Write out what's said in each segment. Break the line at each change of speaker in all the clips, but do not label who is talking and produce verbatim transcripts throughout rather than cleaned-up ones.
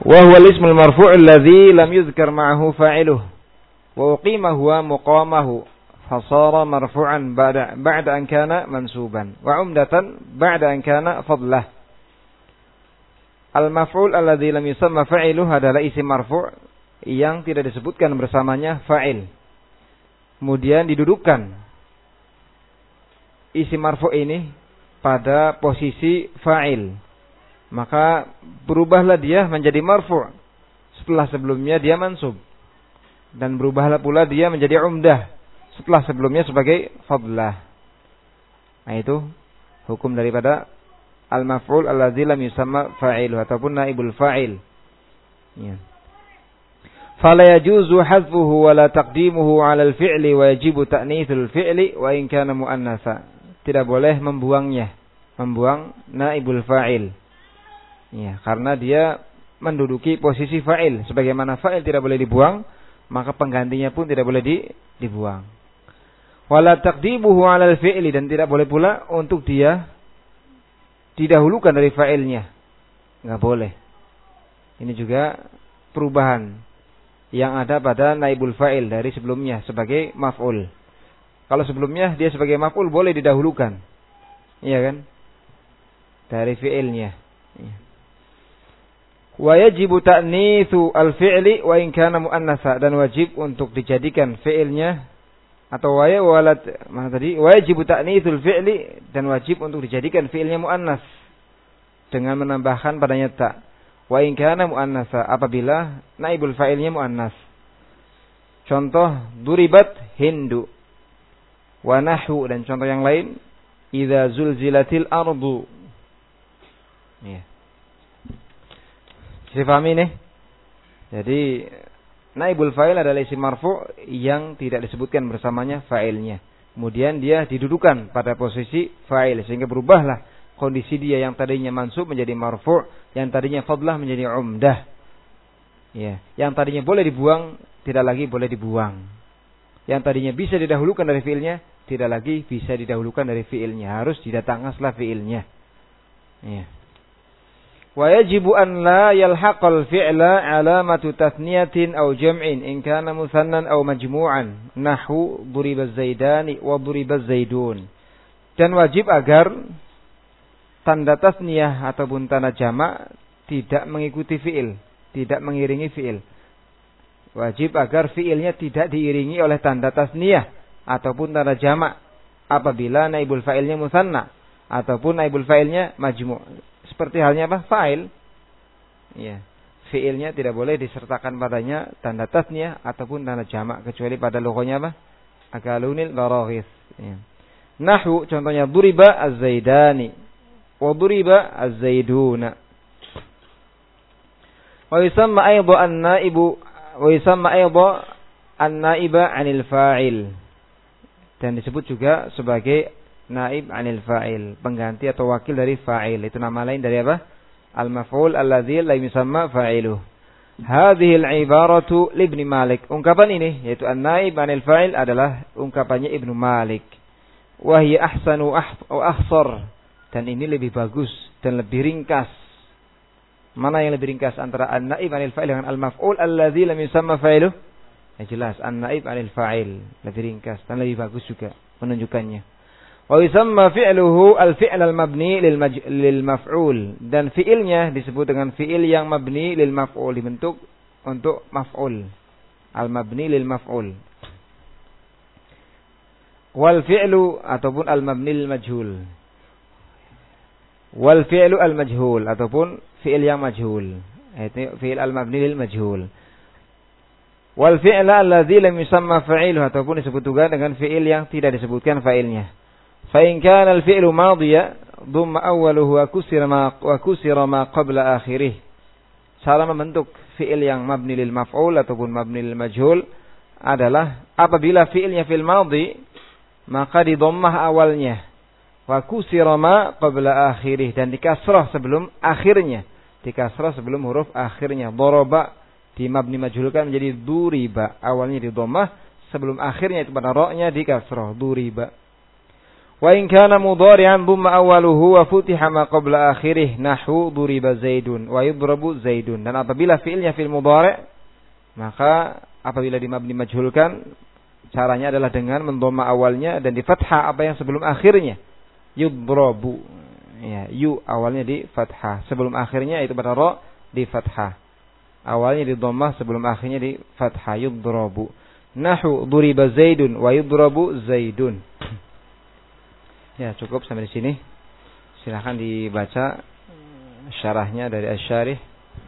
Wa huwa al-ismul marfu' alladhi lam yuzkar ma'ahu fa'iluhu wa uqima huwa muqamahu fasara marfu'an ba'da ba'da an kana mansuban wa 'umdatan ba'da an kana fadlah. Al-maf'ul alladhi lam yusamma fa'iluhu adalah isim marfu' yang tidak disebutkan bersamanya fa'il. Kemudian didudukkan isim marfu' ini pada posisi fa'il. Maka berubahlah dia menjadi marfu' setelah sebelumnya dia mansub. Dan berubahlah pula dia menjadi umdah setelah sebelumnya sebagai fadlah. Nah itu hukum daripada al-maf'ul alladzi lam yusamma fa'iluhu ataupun naibul fa'il. Ya. Fala yajuzu hadfuhu wa la taqdimuhu 'ala al-fi'li wa yajibu ta'nitsul fi'li wa in kana muannatsa. Tidak boleh membuangnya, membuang naibul fa'il. Ya, karena dia menduduki posisi fa'il. Sebagaimana fa'il tidak boleh dibuang, maka penggantinya pun tidak boleh di, dibuang. Wala taqdimuhu 'alal fi'li, dan tidak boleh pula untuk dia didahulukan dari fa'ilnya. Enggak boleh. Ini juga perubahan yang ada pada naibul fa'il dari sebelumnya sebagai maf'ul. Kalau sebelumnya dia sebagai maf'ul boleh didahulukan. Iya kan? Dari fi'ilnya. Iya. Wa yajibu ta'nitsu al-fi'li wa in kana muannatsa, dan wajib untuk dijadikan fi'ilnya atau wa ya walad mana tadi wa yajibu ta'nitsul fi'li, dan wajib untuk dijadikan fi'ilnya muannas dengan menambahkan padanya ta. Wa in kana muannatsa, apabila naibul fa'ilnya muannas. Contoh duribat hindu wa nahwu, dan contoh yang lain idza zulzilatil ardu. Ya. Bisa pahami nih? Jadi naibul fa'il adalah isim marfu' yang tidak disebutkan bersamanya fa'ilnya. Kemudian dia didudukan pada posisi fa'il sehingga berubahlah kondisi dia yang tadinya mansub menjadi marfu', yang tadinya fadlah menjadi umdah. Ya, yang tadinya boleh dibuang tidak lagi boleh dibuang. Yang tadinya bisa didahulukan dari fi'ilnya tidak lagi bisa didahulukan dari fi'ilnya, harus didatangkanlah fi'ilnya. Ya. Wa yajibu an la yalhaqal fi'la alamatu tathniyatin aw jam'in in kana musannan aw majmu'an nahwu duribaz zaidani wa duribaz zaidun. Dan wajib agar tanda tasniyah ataupun tanda jamak tidak mengikuti fi'il, tidak mengiringi fi'il. Wajib agar fi'ilnya tidak diiringi oleh tanda tasniyah ataupun tanda jamak apabila naibul fa'ilnya musanna ataupun naibul fa'ilnya majmu'. Seperti halnya apa? Fa'il. Ya. Fi'ilnya tidak boleh disertakan padanya tanda tasniyah ataupun tanda jamak kecuali pada logonya apa? Akalunil garaghis. Ya. Nahwu contohnya duriba az-zaidani wa duriba az-zaiduna. Wa yusamma aidha an-naibu wa yusamma aidha an-naiba 'anil fa'il. Dan disebut juga sebagai naib 'anil fa'il, pengganti atau wakil dari fa'il. Itu nama lain dari apa? Al-maf'ul alladzi lam yusamma fa'iluh. Hadhihi al-ibaratu li Ibnu Malik. Ungkapan ini yaitu an-naib 'anil fa'il adalah ungkapannya Ibnu Malik. Wa hiya ahsanu wa ahsar, dan ini lebih bagus dan lebih ringkas. Mana yang lebih ringkas antara an-naib 'anil fa'il dengan al-maf'ul alladzi lam yusamma fa'iluh? Ya jelas an-naib 'anil fa'il lebih ringkas dan lebih bagus juga menunjukkannya. Wa yusamma fi'luhu al-fi'l al-mabni lil maf'ul, dan fi'ilnya disebut dengan fi'il yang mabni lil maf'ul, dibentuk untuk maf'ul, al-mabni lil maf'ul. Wal fi'lu ataupun al-mabni lil majhul. Wal fi'lu al-majhul ataupun fi'il yang majhul, itu fi'il al-mabni lil majhul. Wal fi'la alladzi lam yusamma fa'iluhu, ataupun disebut juga dengan fi'il yang tidak disebutkan fa'ilnya. Fa in kana al-fi'lu madhiya dhamma awwaluhu wa kusira ma wa kusira ma qabla akhirih. Cara membentuk fi'il yang mabni lil maf'ul ataupun mabni lil majhul adalah apabila fi'ilnya fi'il madhi maka di dhammah awalnya, wa kusira ma qabla akhirih, dan dikasrah sebelum akhirnya, dikasrah sebelum huruf akhirnya. Daraba di mabni majhulkan menjadi duriba, awalnya di dhammah sebelum akhirnya itu pada ra-nya dikasrah duriba. Wa in kana mudhari'an dhamma awwaluhu wa futiha ma qabla akhirih nahwu duriba zaidun wa yudrabu zaidun. Dan apabila fi'ilnya fi'il mudhari', maka apabila dimabni majhulkan, caranya adalah dengan mendhamma awalnya dan di fathah apa yang sebelum akhirnya. Yudrabu. Ya, yu awalnya di fathah, sebelum akhirnya itu pada ra di fathah. Awalnya di dhammah, sebelum akhirnya di fathah. Yudrabu. Nahwu duriba zaidun wa yudrabu zaidun. Ya, cukup sampai di sini. Silakan dibaca syarahnya dari Asy-Syarih.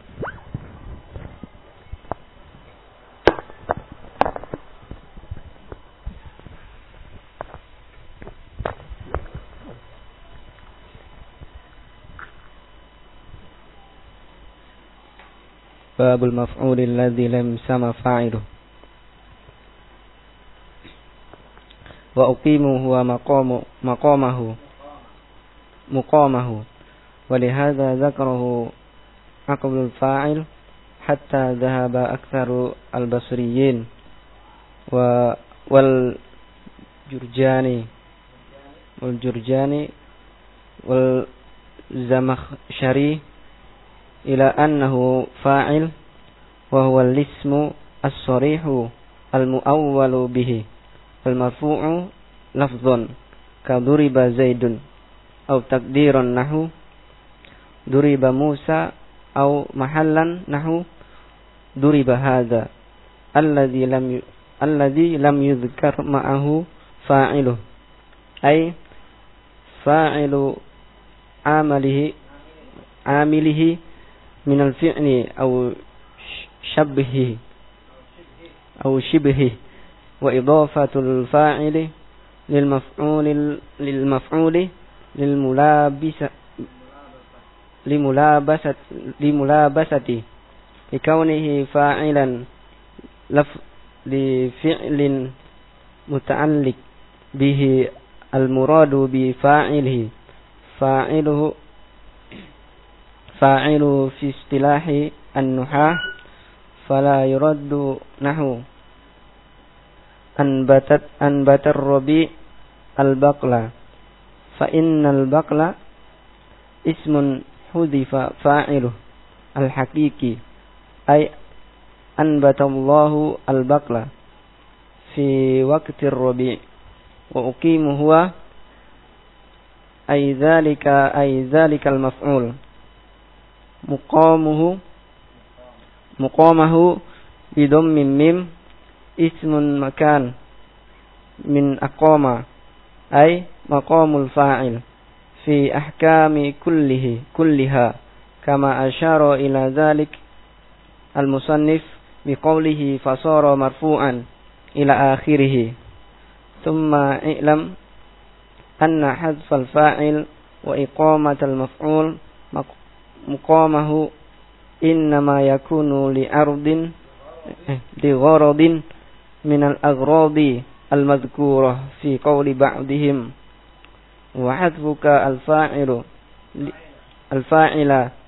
Babul maf'ul alladhi lam sama fa'iluh. Wa uqimu huwa maqamu maqamahu muqamahu wa lihadza dzakarahu aqbul fa'il hatta dhahaba aktsaru al-basriyyin wa wal jurjani wal jurjani wal zamakhshari ila annahu fa'il wa huwa al-ismu as-sarihu al-mu'awwalu bihi al-marfu'u lafdhun ka duriba zaidun aw taqdiran nahu duriba Musa aw mahallan nahu duriba hadha alladhi lam alladhi lam yudhkar ma'ahu fa'iluh ay fa'ilu amalihi amilihi min al-fi'li aw shabbihi aw shibhihi wa idafatul fa'ili lil maf'uli lil maf'uli lil mulabisa limulabasat limulabasati likaunihi fa'ilan laf li fi'lin muta'alliq bihi al muradu bi fa'ilihi fa'iluhu fa'ilu fi istilahi an-nuhah fala yuraddu nahu anbatat anbatar rabi al-baqla fa innal baqla ismun hudifa fa'iluh al-haqiqi ay anbatallahu al-baqla fi waqtir rabi wa uqimu huwa ay dhalika ay dhalika al-maf'ul muqamuhu muqamahu bidhammin mim ismun makan min aqama ay maqamul fa'il fi ahkami kullihi kulliha kama asyara ila dhalik al-musannif biqawlihi fasara marfu'an ila akhirih thumma i'lam anna hadfal fa'il wa iqamatal maf'ul muqamahu innama yakunu li ardin li gharadin min al-aghradi al-madhkurah fi qawli ba'dihim wa hadfuka al-fa'ilu al-fa'ila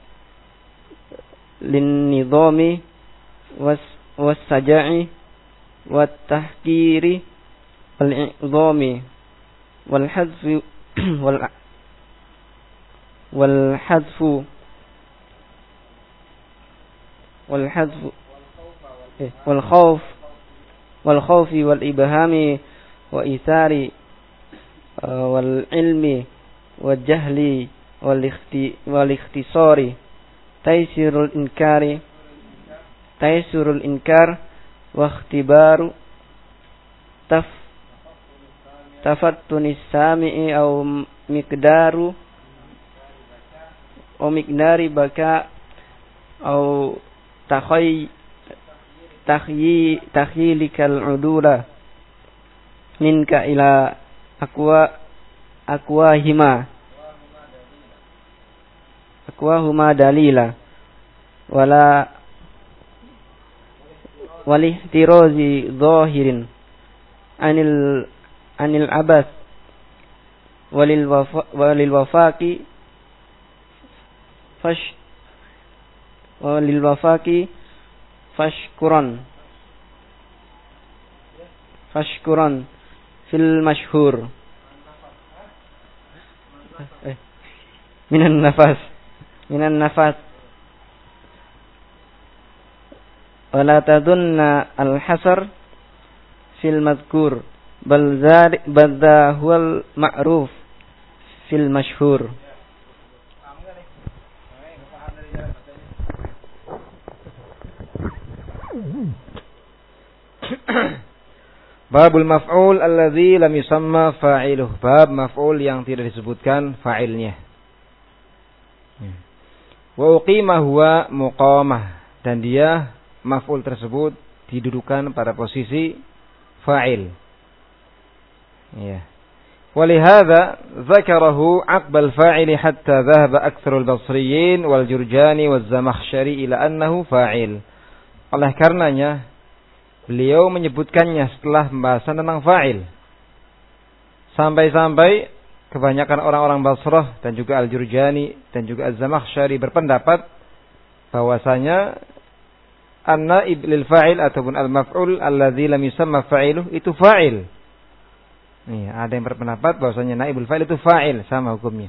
lin-nidhami was-saja'i wat-tahkiri wal-i'dhami wal-hadfu wal-hadfu wal-hadfu wal-khawf wal-khawfi wal-ibhami wa ithari wal-ilmi wal-jahli wal-ikhtisari taysirul inkari taysirul inkar wa ikhtibaru taf tafattunis sami'i aw miqdaru aw miqdari baka aw takhay takhyi takhyilikal udula minka ila aqwa aqwahima aqwahuma dalila wala walihtirazi zahirin anil anil abath walil wafa, walil wafaqi fash walil wafaqi fashkuran fashkuran fil mashhur eh, minan nafas. Minan nafas. Wala tadunna al-hasr fil madhkur bal zari badha huwal ma'ruf fil masyhur.
Babul maf'ul alladzi lam yusamma fa'iluh. Bab maf'ul yang tidak disebutkan fa'ilnya. Wa uqima huwa muqamah, dan dia maf'ul tersebut didudukan pada posisi fa'il. Ya. Walihada dzakarahu aqbal fa'ili hatta dhahaba aktsarul basriyin wal jurjani waz zamakhsyari ila annahu fa'il. Oleh karenanya beliau menyebutkannya setelah pembahasan tentang fa'il. Sampai-sampai kebanyakan orang-orang Basrah dan juga Al-Jurjani dan juga Az-Zamakhsyari berpendapat bahwasanya an-naib lil fa'il ataupun al-maf'ul alladzi lam yusamma fa'iluh itu fa'il. Nih, ada yang berpendapat bahwasanya naibul fa'il itu fa'il, sama hukumnya.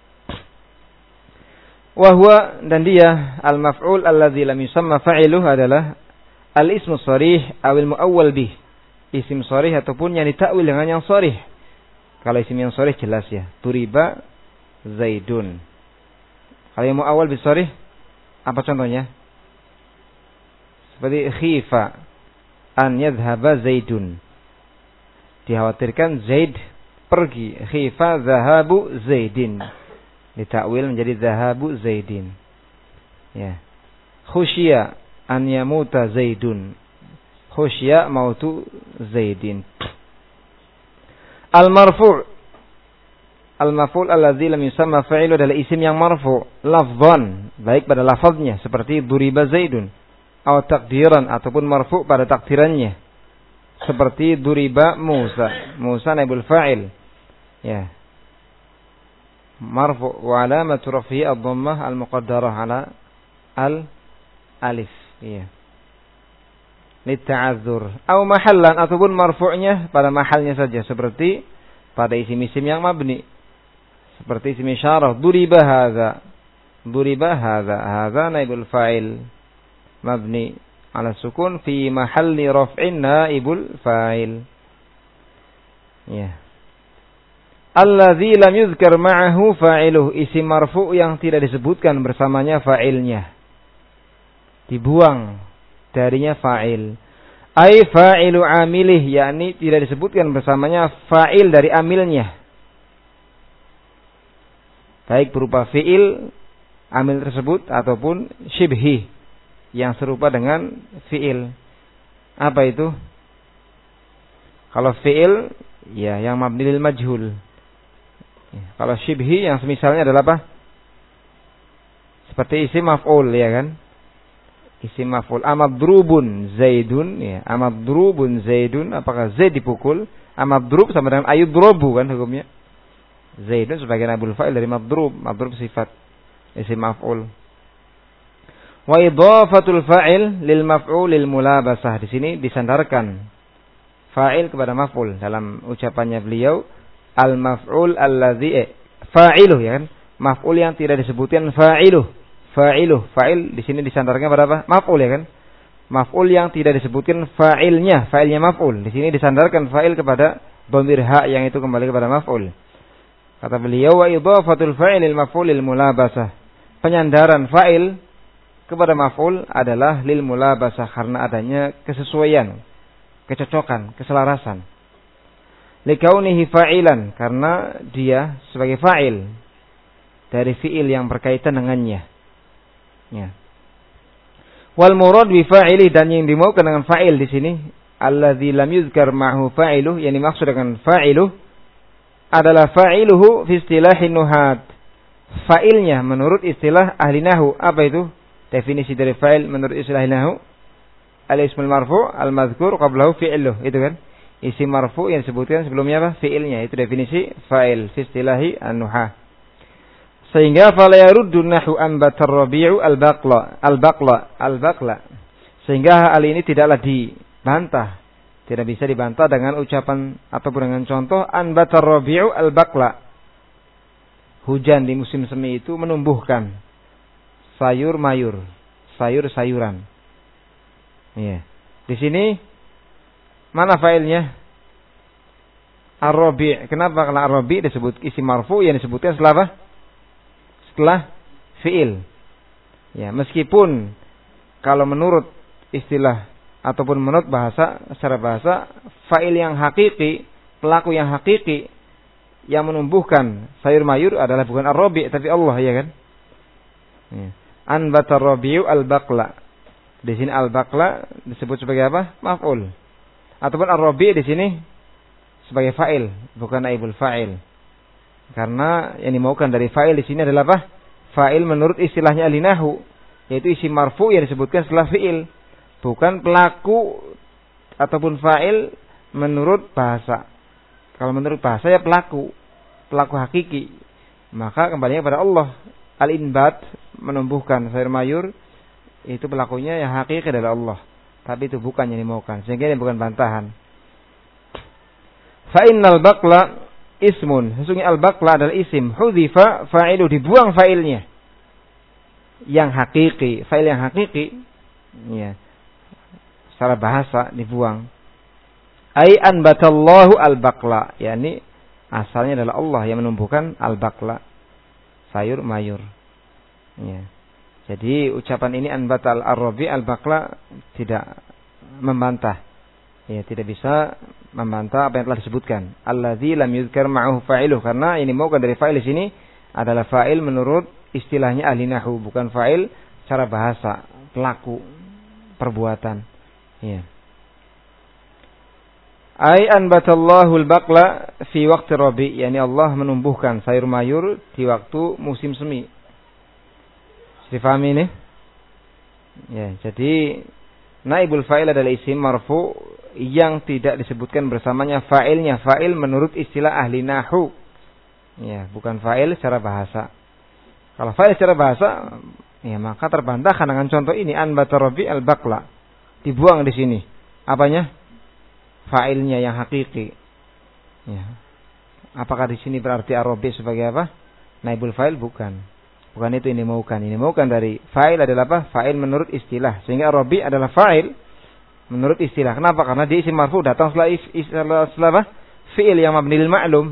Wa huwa, dan dia al-maf'ul alladzi lam yusamma fa'iluh adalah al-ismu sharih awil muawwal bih. Isim sharih ataupun yang ditakwil dengan yang sharih. Kalau isim yang sharih jelas ya. Turiba Zaidun. Kalau yang muawwal bi sharih apa contohnya? Seperti khifa an yadhhaba Zaidun. Dikhawatirkan Zaid pergi. Khifa dhahabu Zaidin. Ditakwil menjadi dhahabu Zaidin. Ya. Khusya an yamuta Zaidun. Khusya mautu Zaidin. Al-marfu' al-maf'ul alladzi lam yusamma fa'ilu adalah isim yang marfu' lafdhan, baik pada lafaznya seperti duriba Zaidun, atau takdiran ataupun marfu' pada takdirannya seperti duriba Musa. Musa naibul fa'il. Ya. Marfu' wa alamatu raf'ihi ad-dhammah al-muqaddarah ala al-alif. Iya. Litta'adzur. Au mahallan, ataupun marfu'nya pada mahalnya saja. Seperti pada isim-isim yang mabni. Seperti isim isyarah. Duriba hadha. Duriba hadha. Hadha naibul fa'il. Mabni ala sukun fi mahalli raf'in naibul fa'il. Ya. Alladzi lam yuzkar ma'ahu fa'iluh. Isim marfu' yang tidak disebutkan bersamanya fa'ilnya. Dibuang darinya fa'il. Ai fa'ilu amilih, yakni tidak disebutkan bersamanya fa'il dari amilnya. Baik berupa fi'il amil tersebut ataupun syibhi yang serupa dengan fi'il. Apa itu? Kalau fi'il ya yang mabni lil majhul. Ya, kalau syibhi yang semisalnya adalah apa? Seperti isim maf'ul, ya kan? Isim maf'ul. Amadrubun Zaidun, ya. Amadrubun Zaidun, apakah Zaid dipukul? Amadrub sama dengan ayudrobu kan hukumnya. Zaidun sebagai naibul fa'il dari madrub, madrub sifat isim maf'ul. Wa idhafatul fa'il lil maf'ul lil mulabasah. Di sini disandarkan fa'il kepada maf'ul dalam ucapannya beliau al maf'ul alladzi eh, fa'iluh, ya kan? Maf'ul yang tidak disebutkan fa'iluh. Fa'iluh, fa'il di sini disandarkan pada apa? Maf'ul, ya kan? Maf'ul yang tidak disebutkan fa'ilnya, fa'ilnya maf'ul. Di sini disandarkan fa'il kepada dhamir ha yang itu kembali kepada maf'ul. Kata beliau wa idhafatul fa'il lil maf'ul lil mulabasah. Penyandaran fa'il kepada maf'ul adalah lil mulabasah karena adanya kesesuaian, kecocokan, keselarasan. Likaunihi fa'ilan, karena dia sebagai fa'il dari fi'il yang berkaitan dengannya. Ya. Wal murad bi fa'ili, dan yang dimaukan dengan fa'il di sini alladzi lam yuzkar ma'hu fa'iluh, yang dimaksud dengan fa'iluh adalah fa'iluhu fi istilahin nuhat. Fa'ilnya menurut istilah ahli nahwu. Apa itu? Definisi dari fa'il menurut istilah ahli nahwu. Al-ismul marfu' al-madhkur qablahu fi'luh. Itu kan? Isim marfu' yang disebutkan sebelumnya apa? Fi'ilnya. Itu definisi fa'il fi istilahi an-nuhah. Sehingga fala yaruddu nahwu ambatar rabi'u al-baqla al-baqla al-baqla. Sehingga hal ini tidaklah dibantah, tidak bisa dibantah dengan ucapan ataupun dengan contoh ambatar rabi'u al-baqla. hujan di musim semi itu menumbuhkan sayur mayur, sayur-sayuran. Iya. Di sini mana fa'ilnya? Ar-Rabi'. Kenapa? Karena Ar-Rabi' disebut isim marfu yang disebutkan setelah apa? Setelah fi'il. Ya, meskipun kalau menurut istilah ataupun menurut bahasa, secara bahasa, fa'il yang hakiki, pelaku yang hakiki yang menumbuhkan sayur mayur adalah bukan Ar-Rabi' tapi Allah, ya kan? Ya. Anbatar Rabi'u al-Baqla. Di sini al-Baqla disebut sebagai apa? Maf'ul. Ataupun Ar-Rabi' di sini sebagai fa'il, bukan naibul fa'il. Karena yang dimaukan dari fa'il di sini adalah apa? Fa'il menurut istilahnya ahli nahwu, yaitu isim marfu yang disebutkan setelah fi'il, bukan pelaku ataupun fa'il menurut bahasa. Kalau menurut bahasa ya pelaku, pelaku hakiki. Maka kembalinya kepada Allah. Al-inbat, menumbuhkan sayur mayur, itu pelakunya yang hakiki adalah Allah. Tapi itu bukan yang dimaukan, sehingga ini bukan bantahan. Fa innal baqla ismun, sesungguhnya al-baqla adalah isim, hudhifa fa'ilu, dibuang fa'ilnya. Yang hakiki, fa'il yang hakiki, ya, secara bahasa dibuang. Ai anbatallahu al-baqla, yakni asalnya adalah Allah yang menumbuhkan al-baqla, sayur mayur. Ya. Jadi ucapan ini anbatal ar-rabi al-baqla tidak membantah. Ya, tidak bisa membantah apa yang telah disebutkan. Alladzi lam yuzkar ma'ahu fa'iluh, karena ini mau dari fa'il di sini adalah fa'il menurut istilahnya ahli nahwu, bukan fa'il secara bahasa, pelaku perbuatan. Ya. Ai anbatallahu al-baqla fi waqti rabi', yakni Allah menumbuhkan sayur mayur di waktu musim semi. Difahami ini? Ya, jadi naibul fa'il adalah isim marfu yang tidak disebutkan bersamanya fa'ilnya, fa'il menurut istilah ahli nahwu. Ya, bukan fa'il secara bahasa. Kalau fa'il secara bahasa, ya maka terbantahkan dengan contoh ini, anbata rabi al-baqla. Dibuang di sini. Apanya? Fa'ilnya yang hakiki. Ya. Apakah di sini berarti ar-rabi sebagai apa? Naibul fa'il? Bukan. Bukan itu ini maukan. Ini maukan dari fa'il adalah apa? Fa'il menurut istilah. Sehingga ar-rabi adalah fa'il menurut istilah. Kenapa? Karena dia isim marfu, datang setelah istilah setelah apa? Fi'il yang mabnil ma'lum.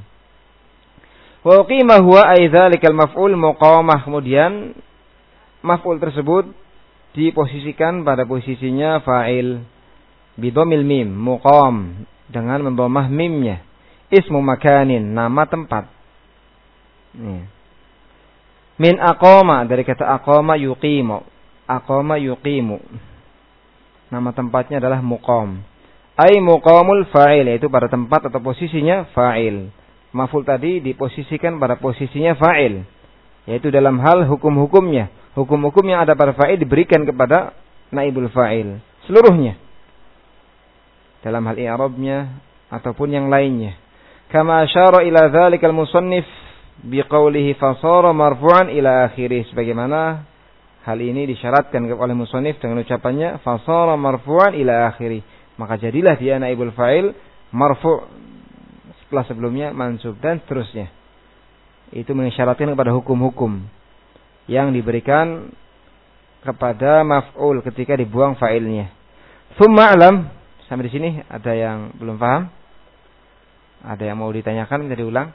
Wa qima huwa ay dzalikal maf'ul muqamah. Kemudian maf'ul tersebut diposisikan pada posisinya fa'il bidhamil mim, muqam, dengan mendhamah mimnya. Ismu makanin, nama tempat. Nih. Min aqama, dari kata aqama yuqimu. Aqama yuqimu. Nama tempatnya adalah muqam. Ai muqamul fa'il, yaitu pada tempat atau posisinya fa'il. Maf'ul tadi diposisikan pada posisinya fa'il, yaitu dalam hal hukum-hukumnya. Hukum-hukum yang ada pada fa'il diberikan kepada naibul fa'il seluruhnya, dalam hal i'rabnya ataupun yang lainnya. Kama asyara ila dzalikal musannif biqaulihi fasara marfu'an ila akhirih, sebagaimana hal ini disyaratkan oleh musannif dengan ucapannya fasara marfu'an ila akhirih, maka jadilah dia naibul fa'il marfu' setelah sebelumnya mansub dan seterusnya. Itu mengisyaratkan kepada hukum-hukum yang diberikan kepada maf'ul ketika dibuang fa'ilnya. Tsumma alam, sampai di sini ada yang belum paham? Ada yang mau ditanyakan, bisa diulang?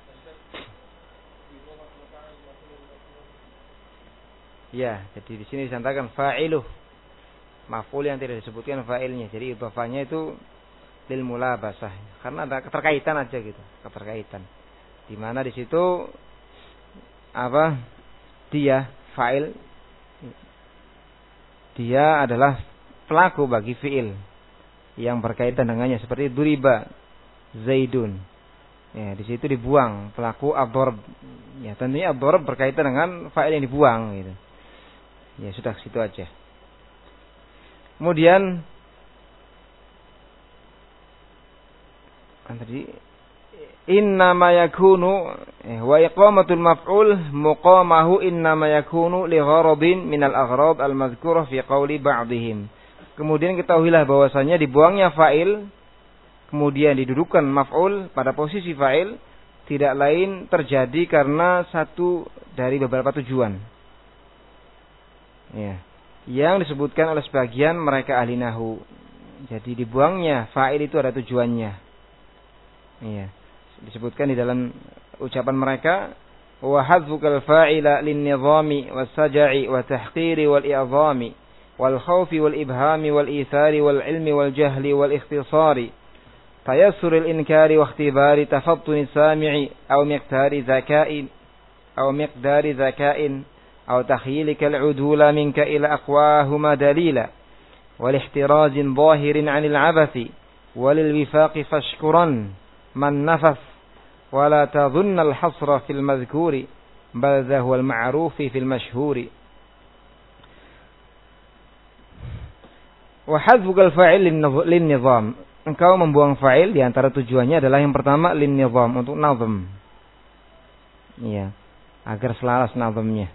Ya, jadi di sini disatakan fa'iluh, maf'ul yang tidak disebutkan fa'ilnya. Jadi idhafahnya itu lil mulabasah, karena ada keterkaitan aja gitu, keterkaitan. Di mana di situ apa? Dia fa'il, dia adalah pelaku bagi fi'il yang berkaitan dengannya, seperti duriba Zaidun. Ya, di situ dibuang pelaku ad-darb. Ya, tentunya ad-darb berkaitan dengan fa'il yang dibuang gitu. Ya, sudah situ aja. Kemudian tadi innama yakunu wa iqamatul maf'ul muqamahu innama yakunu li gharadin minal aghrad al-madhkurah fi qawli ba'dihim. Kemudian ketahuilah bahwasanya dibuangnya fa'il kemudian didudukkan maf'ul pada posisi fa'il tidak lain terjadi karena satu dari beberapa tujuan. Ya. Yang disebutkan oleh sebagian mereka ahli nahwu. Jadi dibuangnya fa'il itu ada tujuannya. Ya. Disebutkan di dalam ucapan mereka, wa hadzfukal fa'ila lin-nizami was-saj'i wa tahqiri wal-i'zami wal khawfi wal ibhami wal ithari wal ilmi wal jahli wal ikhtisari tayassuril inkari wa ikhtibari tafattuni sami'i aw miqdari zaka'in aw miqdari zaka'in aw takhyilika al-udula minka ila aqwahuma dalila wal ihtirazin zahirin 'anil 'abathi walil wifaqi fashkuran man nafas wala tadhunna al-hasra fil madhkuri bal dha huwa al-ma'rufi fil mashhuri. Wa hadzfukal fa'il lin-nizam. Engkau membuang fa'il di antara tujuannya adalah yang pertama lin-nizam, untuk nazm. Iya, agar selaras nazmnya.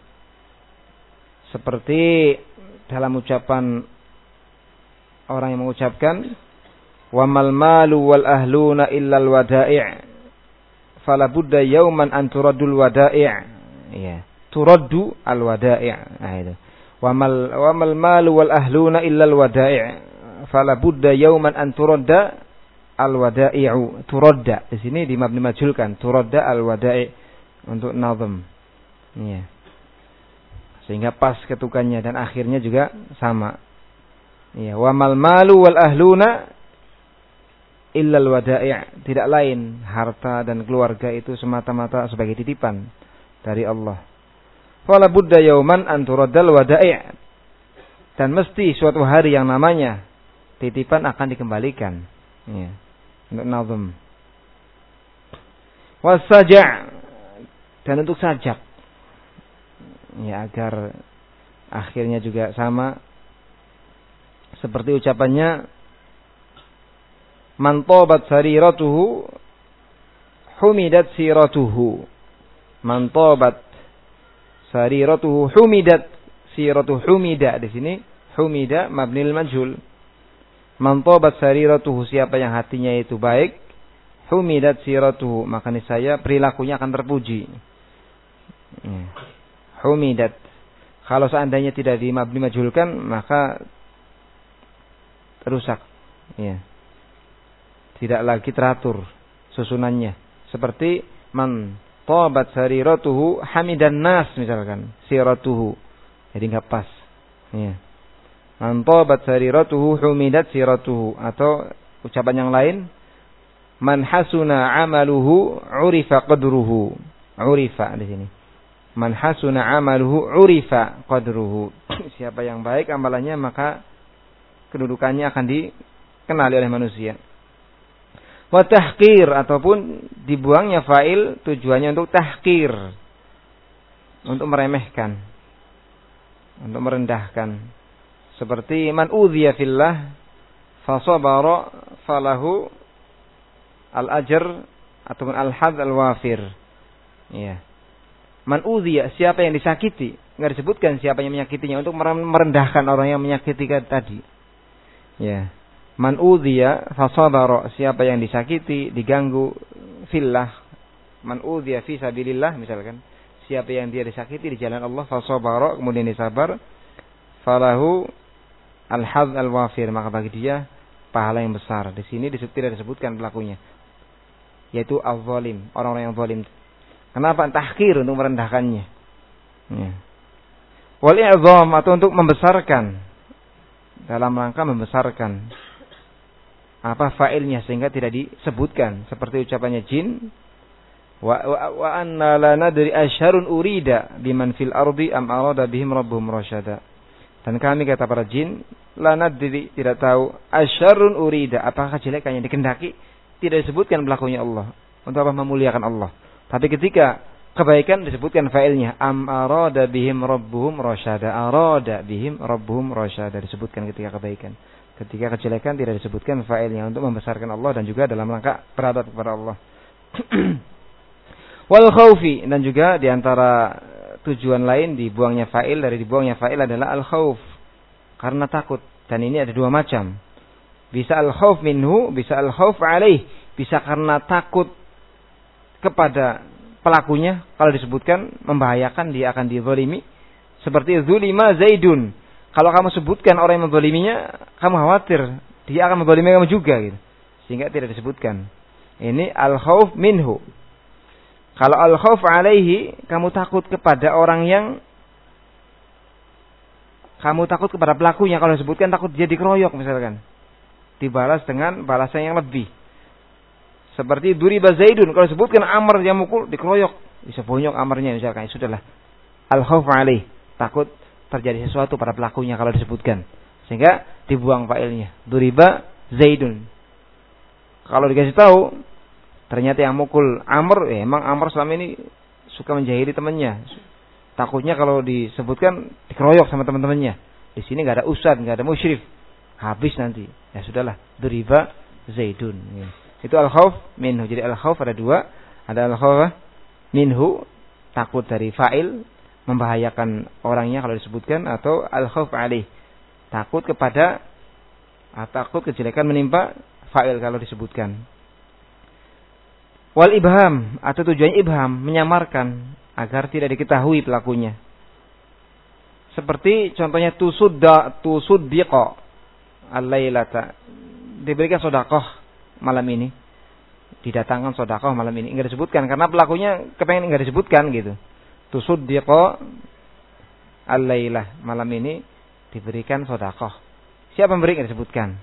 Seperti dalam ucapan orang yang mengucapkan wa mal malu wal ahluna illa al wada'i' fala budda yawman an turaddul wada'i'. Iya, turaddu al wada'i'. Nah itu. Wa mal wa mal malu wal ahluna illa al wada'i' fala budda yawman an turadda al wada'i'u. Turadda di sini di mabni majhulkan, turadda al wada'i' untuk nazm. Iya. Sehingga pas ketukannya dan akhirnya juga sama. Iya, wa mal malu wal ahluna illa al wada'i', tidak lain harta dan keluarga itu semata-mata sebagai titipan dari Allah. Fala budda yauman an turaddal wada'i', dan mesti suatu hari yang namanya titipan akan dikembalikan. Ya, untuk nazm. Wasaja' dan untuk sajak. Ya, agar akhirnya juga sama seperti ucapannya man tabat sariratuhu humidat siratuhu. Man tabat sariratuhu humidat siratuhu. Humida di sini humida mabnil majhul. Man tabat sariratuhu, siapa yang hatinya itu baik, humidat siratuhu, maka niscaya perilakunya akan terpuji. Ya. Humidat. Kalau seandainya tidak di mabni majhulkan maka rusak. Ya. Tidak lagi teratur susunannya. Seperti man tabat sariratuhu hamidan nas misalkan, siratuhu. Jadi enggak pas. Ya. Man tabat sariratuhu humidat siratuhu, atau ucapan yang lain man hasuna amaluhu urifa qadruhu. Urifa di sini. Man hasuna amaluhu urifa qadruhu. Siapa yang baik amalannya maka kedudukannya akan dikenali oleh manusia. Wa tahqir, ataupun dibuangnya fa'il tujuannya untuk tahqir, untuk meremehkan, untuk merendahkan. Seperti man udhiya fillah fasabara falahu al-ajr ataupun al-hadz al-wafir. Ya. Man udhiya, siapa yang disakiti, enggak disebutkan siapa yang menyakitinya, untuk merendahkan orang yang menyakiti tadi. Ya. Man udhiya fasabara, siapa yang disakiti, diganggu fillah. Man udhiya fi sabilillah misalkan, siapa yang dia disakiti di jalan Allah, fasabara, kemudian disabar, falahu al-hadz al-wafir, maka bagi dia pahala yang besar. Di sini tidak disebutkan pelakunya, yaitu al-zalim, orang-orang yang zalim. Kenapa? Tahqir, untuk merendahkannya. Ya. Wal i'zam, atau untuk membesarkan, dalam rangka membesarkan apa fa'ilnya sehingga tidak disebutkan, seperti ucapannya jin wa wa, wa anna la nadri asyarun urida biman fil ardi am arada bihim rabbuhum rasyada. Dan kami, kata para jin, la nadri, tidak tahu, asyarun urida, apakah kejelekan yang dikehendaki, tidak disebutkan pelakunya Allah, untuk apa? Memuliakan Allah. Tapi ketika kebaikan disebutkan fa'ilnya, am arada bihim rabbuhum rasyada. Arada bihim rabbuhum rasyada, disebutkan ketika kebaikan. Ketika kejelekan tidak disebutkan fa'ilnya, untuk membesarkan Allah dan juga dalam rangka beradab kepada Allah. Wal khaufi, dan juga diantara tujuan lain dibuangnya fa'il, dari dibuangnya fa'il adalah al khauf, karena takut. Dan ini ada dua macam. Bisa al khauf minhu, bisa al khauf alaih. Bisa karena takut kepada pelakunya kalau disebutkan membahayakan dia akan dizalimi. Seperti zulima Zaidun. Kalau kamu sebutkan orang yang menzaliminya, kamu khawatir dia akan menzalimi kamu juga gitu. Sehingga tidak disebutkan. Ini al-khauf minhu. Kalau al-khauf alaihi, kamu takut kepada orang yang kamu takut kepada pelakunya, kalau disebutkan takut dia dikeroyok misalkan. Dibalas dengan balasan yang lebih. Seperti duriba Zaidun, kalau disebutkan Amr yang mukul dikeroyok, bisa bonyok Amrnya misalkan. Sudahlah. Al-khauf alaihi, takut terjadi sesuatu pada pelakunya kalau disebutkan. Sehingga dibuang failnya. Duriba Zaidun. Kalau dikasih tahu ternyata yang mukul Amr, ya emang Amr selama ini suka menjahili temannya. Takutnya kalau disebutkan dikeroyok sama teman-temannya. Di sini nggak ada ustad, nggak ada musyrif, habis nanti. Ya sudahlah, duriba Zaidun. Ya. Itu al-khauf minhu. Jadi al-khauf ada dua, ada al-khauf minhu, takut dari fa'il, membahayakan orangnya kalau disebutkan, atau al-khauf alaih, takut kepada, takut kejelekan menimpa fa'il kalau disebutkan. Wal ibham, atau tujuannya ibham, menyamarkan agar tidak diketahui pelakunya. Seperti contohnya tusudda tusuddiqa al-lailata, diberikan sedekah malam ini, didatangkan sedekah malam ini, enggak disebutkan karena pelakunya kepengen enggak disebutkan gitu. Tusuddiqa al-lailah, malam ini diberikan sedekah. Siapa memberi enggak disebutkan.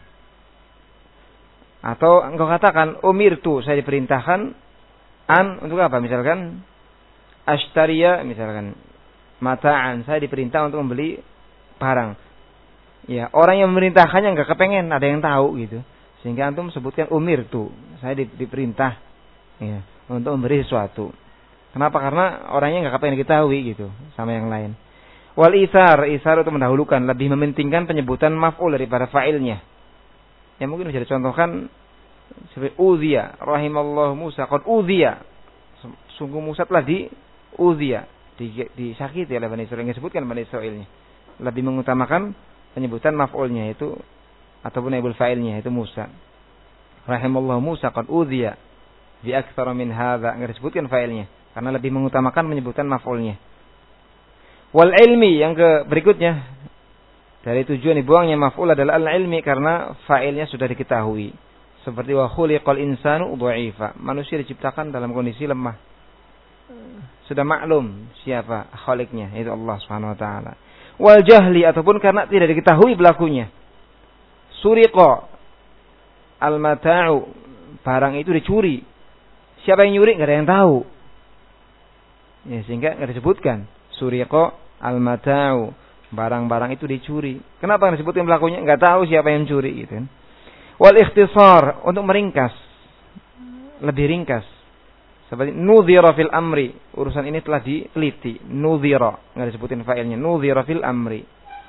Atau engkau katakan umirtu, saya diperintahkan an, untuk apa misalkan ashtariya misalkan mata'an, saya diperintah untuk membeli barang. Ya, orang yang memerintahkannya enggak kepengen ada yang tahu gitu. Sehingga antum sebutkan umirtu, saya di, diperintah ya, untuk memberi sesuatu. Kenapa? Karena orangnya enggak kepengen diketahui gitu sama yang lain. Wal isar, isar itu mendahulukan, lebih mementingkan penyebutan maf'ul daripada fa'ilnya. Ya mungkin bisa dicontohkan seperti udhiya, rahimallahu Musa, qad udhiya. Sungguh Musa telah di udhiya, disakiti oleh Bani Israil, yang disebutkan Bani Israilnya. Lebih mengutamakan penyebutan maf'ulnya itu ataupun naibul fa'ilnya itu Musa. Rahimallahu Musa qad udhiya bi aktsara min hadza, enggak disebutkan fa'ilnya karena lebih mengutamakan penyebutan maf'ulnya. Wal ilmi, yang ke berikutnya dari tujuan dibuangnya maf'ul adalah al-ilmi karena fa'ilnya sudah diketahui. Seperti wa khuliqal insanu dha'ifa, manusia diciptakan dalam kondisi lemah. Sudah maklum siapa khaliqnya, yaitu Allah Subhanahu wa taala. Wal jahli, ataupun karena tidak diketahui pelakunya. Suriqa al-mata'u, barang itu dicuri. Siapa yang nyuri enggak ada yang tahu. Ya, sehingga enggak disebutkan. Suriqa al-mata'u, barang-barang itu dicuri. Kenapa enggak disebutkan pelakunya? Enggak tahu siapa yang mencuri gitu kan. Wal ikhtisar, untuk meringkas, lebih ringkas. Seperti nudhira fil amri, urusan ini telah diteliti. Nudhira, enggak disebutin fa'ilnya. Nudhira fil amri,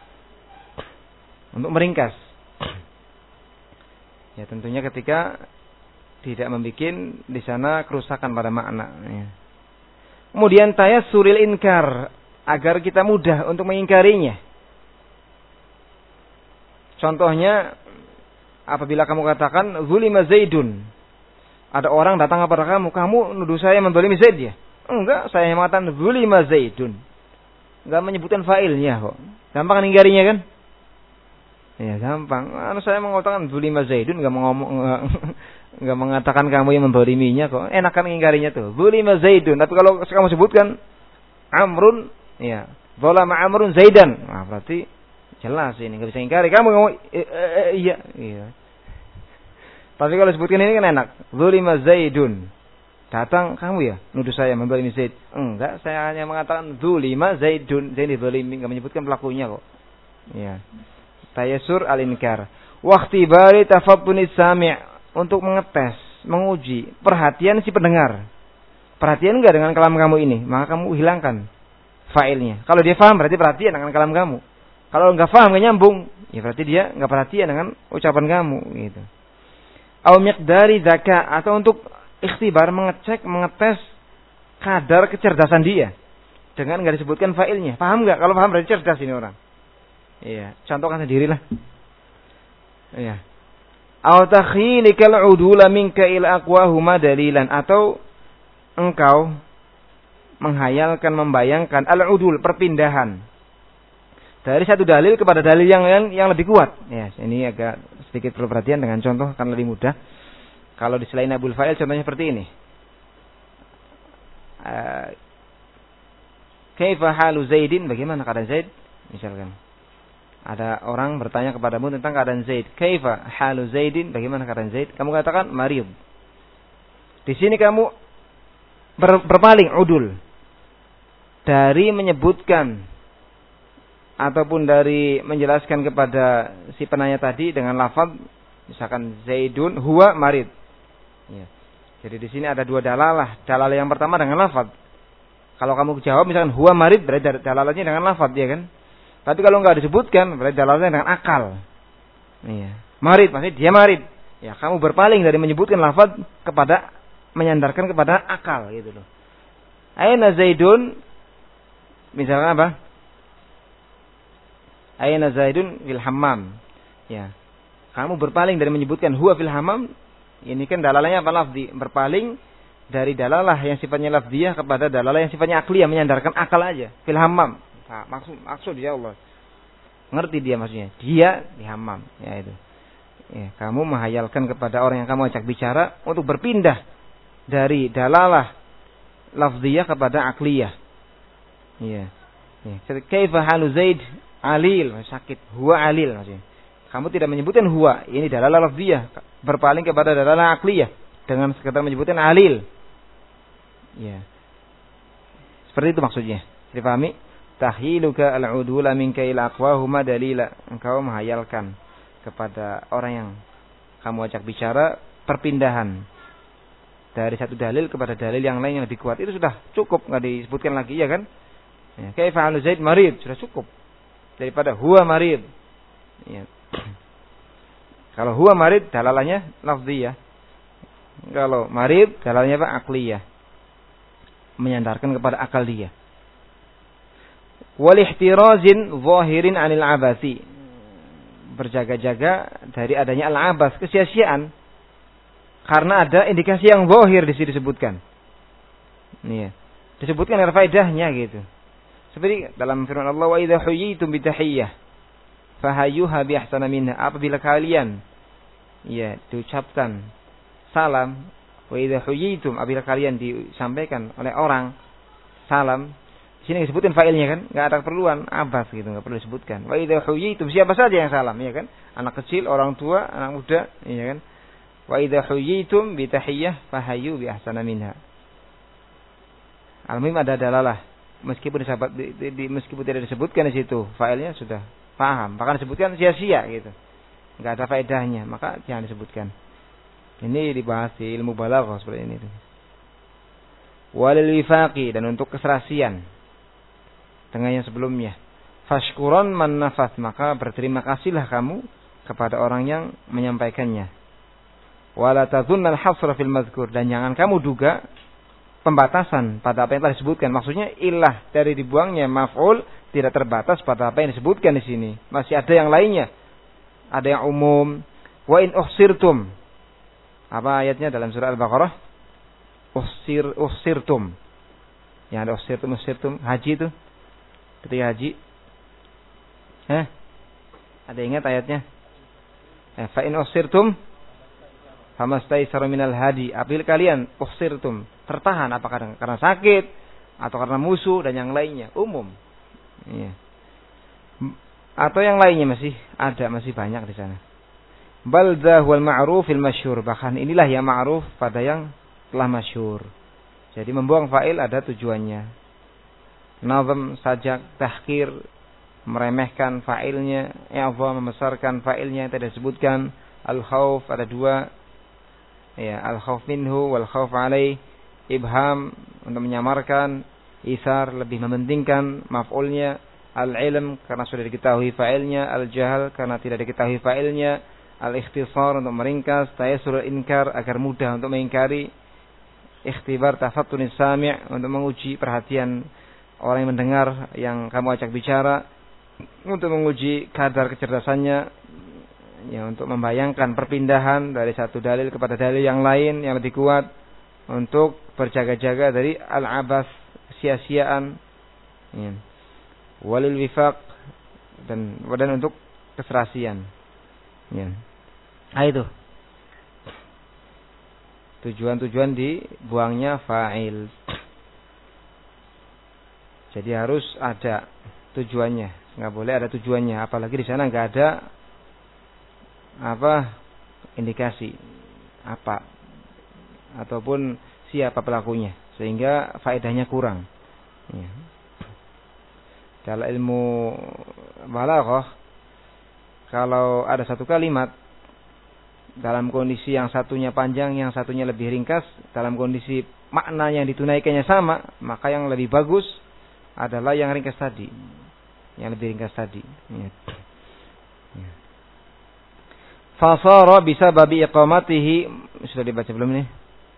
untuk meringkas. Ya tentunya ketika tidak membuat di sana kerusakan pada makna. Ya. Kemudian tayassuril inkar, agar kita mudah untuk mengingkarinya. Contohnya, apabila kamu katakan zulima Zaidun, ada orang datang kepada kamu, kamu nuduh saya menzalimi Zaid ya? Enggak, saya mengatakan zulima Zaidun. Enggak menyebutkan fa'ilnya kok. Gampang kan inggarinya kan? Ya gampang. Anu saya mengatakan zulima Zaidun, enggak ngomong enggak, enggak mengatakan kamu yang menzaliminya kok. Enak kan inggarinya tuh. Zulima Zaidun. Tapi kalau kamu sebutkan Amrun, ya, zalama Amrun Zaidan. Nah, berarti jelas ini enggak bisa ingkari. Kamu ngomong e, e, e, iya, iya. Tapi kalau sebutkan ini kan enak. Zulima Zaidun. Datang kamu ya nuduh saya menzalimi Zaid. Enggak, saya hanya mengatakan zulima Zaidun. Zaid dizalimi, enggak menyebutkan pelakunya kok. Iya. Tayassur al-inkar. Wa ikhtibari tafattunis sami', untuk mengetes, menguji perhatian si pendengar. Perhatian enggak dengan kalam kamu ini, maka kamu hilangkan fa'ilnya. Kalau dia paham berarti perhatian dengan kalam kamu. Kalau enggak paham, enggak nyambung, ya berarti dia enggak perhatian dengan ucapan kamu gitu. Au miqdari dzaka, atau untuk ikhtibar, mengecek, mengetes kadar kecerdasan dia dengan enggak disebutkan fa'ilnya. Paham enggak? Kalau paham berarti cerdas ini orang. Iya, contohkan sendirilah. Iya. Au takhilikal udula minka ila aqwahuma dalilan, atau engkau menghayalkan, membayangkan al-udul, perpindahan dari satu dalil kepada dalil yang yang, yang lebih kuat. Ya, ini agak sedikit perlu perhatian dengan contoh akan lebih mudah. Kalau di selain Abul Fa'il contohnya seperti ini. Uh, Kaifa halu Zaidin? Bagaimana keadaan Zaid? Misalkan ada orang bertanya kepadamu tentang keadaan Zaid. Kaifa halu Zaidin? Bagaimana keadaan Zaid? Kamu katakan marid. Di sini kamu ber, berpaling udul dari menyebutkan ataupun dari menjelaskan kepada si penanya tadi dengan lafaz misalkan Zaidun huwa marid. Ya. Jadi di sini ada dua dalalah. Dalalah yang pertama dengan lafaz. Kalau kamu jawab misalkan huwa marid berarti dalalahnya dengan lafaz, ya kan? Tapi kalau enggak disebutkan berarti dalalahnya dengan akal. Iya. Marid maksudnya dia marid. Ya, kamu berpaling dari menyebutkan lafaz kepada menyandarkan kepada akal gitu loh. Aina Zaidun? Misalkan apa? Aina Zaidun fil hammam. Ya. Kamu berpaling dari menyebutkan huwa fil hammam. Ini kan dalalahnya apa lafzi? Berpaling dari dalalah yang sifatnya lafziyah kepada dalalah yang sifatnya akliyah, menyandarkan akal aja. Fil hammam. Nah, maksud maksud ya Allah. Ngerti dia maksudnya. Dia di hammam, ya itu. Ya, kamu menghayalkan kepada orang yang kamu ajak bicara untuk berpindah dari dalalah lafziyah kepada akliyah. Iya. Ya. Kaifa halu Zaid? Alil, sakit. Huwa alil maksudnya. Kamu tidak menyebutkan huwa, ini dalalah lafziyah, berpaling kepada dalalah akliyah dengan sekedar menyebutkan alil. Ya. Seperti itu maksudnya. Dipahami? Tahyiluka al-udula minka ila aqwahuma dalila. Engkau menghayalkan kepada orang yang kamu ajak bicara perpindahan dari satu dalil kepada dalil yang lain yang lebih kuat. Itu sudah cukup, enggak disebutkan lagi, ya kan? Ya, kaifa halu Zaid marid, sudah cukup. Daripada huwa marid. Ya. Kalau huwa marid dalalahnya lafziyah. Kalau marid dalalahnya apa? Akliyah. Menyandarkan kepada akal dia. Wal ihtirazin zahirin 'anil abasi. Berjaga-jaga dari adanya al-abas, kesia-siaan. Karena ada indikasi yang zahir di sini disebutkan. Nih, disebutkan ada faedahnya gitu. Seperti dalam firman Allah, wa idza huyitum bi tahiyyah fahayyuha bi ahsana minha. Apabila kalian ya diucapkan salam, wa idza huyitum, apabila kalian disampaikan oleh orang salam, di sini disebutkan fa'ilnya kan, enggak ada keperluan abas gitu, enggak perlu disebutkan. Wa idza huyitum, siapa saja yang salam, ya kan? Anak kecil, orang tua, anak muda, ya kan? Wa idza huyitum bi tahiyyah fahayyu bi ahsana minha. Al-muhim ada dalalah. Meskipun disabat, di, di, di, meskipun tidak disebutkan di situ, failnya sudah paham. Bahkan disebutkan sia-sia gitu, nggak ada faedahnya, maka jangan disebutkan. Ini dibahas di ilmu balaghah seperti ini. Walil wifaqi, dan untuk keserasian dengan yang sebelumnya. Fashkuran man nafas, maka berterima kasihlah kamu kepada orang yang menyampaikannya. Wala tadhunnal hasra fil mazkur, dan jangan kamu duga pembatasan pada apa yang telah disebutkan. Maksudnya ilah dari dibuangnya maf'ul tidak terbatas pada apa yang disebutkan di sini. Masih ada yang lainnya. Ada yang umum. Wa in uhsirtum. Apa ayatnya dalam surah Al-Baqarah? Uhsir uhsirtum. Yang ada uhsirtum uhsirtum haji itu. Ketika haji. Eh? Ada ingat ayatnya? Eh, fa in uhsirtum famastaisara minal hadi. Apabila kalian uhsirtum, tertahan apakah karena sakit atau karena musuh dan yang lainnya, umum. Iya. Atau yang lainnya masih ada, masih banyak di sana. Baldah wal ma'ruf fil masyhur, bahkan inilah yang ma'ruf pada yang telah masyhur. Jadi membuang fa'il ada tujuannya. Nazam, sajak, tahqir, meremehkan fa'ilnya, i'dham, membesarkan fa'ilnya yang tidak disebutkan. Al-khauf ada dua. Ya, al-khauf minhu wal khauf alaih. Ibham untuk menyamarkan, isar lebih mementingkan maf'ulnya, al-ilm karena sudah diketahui fa'ilnya, al-jahal karena tidak diketahui fa'ilnya, al-ikhtisar untuk meringkas, tayassur inkar agar mudah untuk mengingkari, ikhtibar tafattunis sami' untuk menguji perhatian orang yang mendengar yang kamu ajak bicara, untuk menguji kadar kecerdasannya, ya untuk membayangkan perpindahan dari satu dalil kepada dalil yang lain yang lebih kuat. untuk berjaga-jaga dari al-abas, sia-siaan, ya. Walil wifaq, dan dan untuk keserasian, ya. Nah, itu tujuan-tujuan dibuangnya fa'il. Jadi harus ada tujuannya, nggak boleh ada tujuannya, apalagi di sana nggak ada apa indikasi apa ataupun siapa pelakunya, sehingga faedahnya kurang. Ya. Dalam ilmu balaghah, kalau ada satu kalimat dalam kondisi yang satunya panjang, yang satunya lebih ringkas, dalam kondisi makna yang ditunaikannya sama, maka yang lebih bagus adalah yang ringkas tadi, yang lebih ringkas tadi. Ya. Ya. Fasara bisa babi iqamatihi, sudah dibaca belum ini?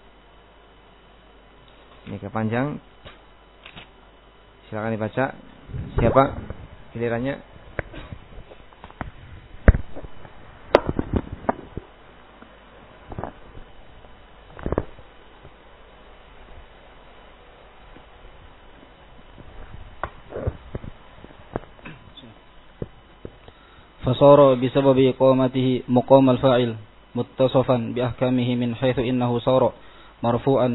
Ini kepanjang. Silakan dibaca. Siapa gilirannya?
فصار بسبب إقامته مقام الفاعل متصفا بأحكامه من حيث إنه صار مرفوعا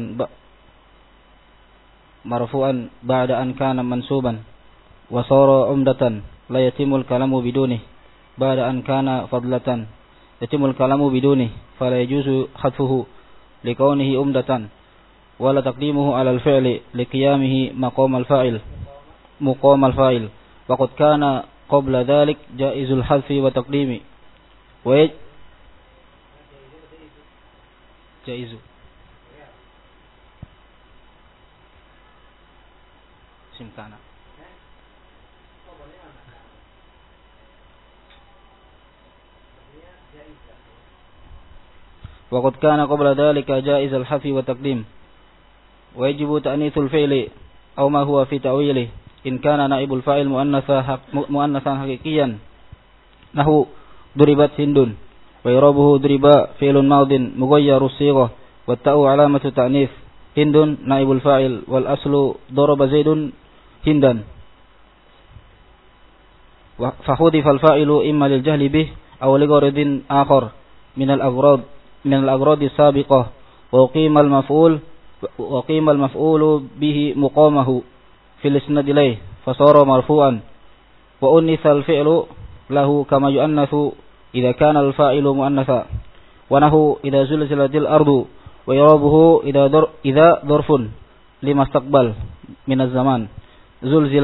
مرفوعا بعد أن كان منصوبا وصار عمدة لا يتم الكلام بدونه بعد أن كان فضلة يتم الكلام بدونه فلا يجوز حذفه لكونه عمدة ولا تقديمه على الفعل لقيامه مقام الفاعل مقام الفاعل وقد كان قبل ذلك جائز الحذف وتقديم ويج جائز سمكانا وقد كان قبل ذلك جائز الحذف وتقديم ويجب تأنيث الفعل أو ما هو في تأويله إن كان نائب الفاعل مؤنثا مؤنثا حقيقيا نحو ضربت هند ويرابه ضرب فعل ماض مغير الصيغة والتاء علامة تأنيث هند نائب الفاعل والأصل ضرب زيد هندا فحذف الفاعل إما للجهل به أو لغرض آخر من الأغراض من الأغراض السابقة وقيم المفعول وقيم المفعول به مقامه في الإسناد إليه فصار مرفوعا وأنث الفعل له كما يؤنث إذا كان الفاعل مؤنثا ونحو إذا زلزلت الأرض ويرابه إذا در إذا ظرف لما استقبل من الزمان زلزل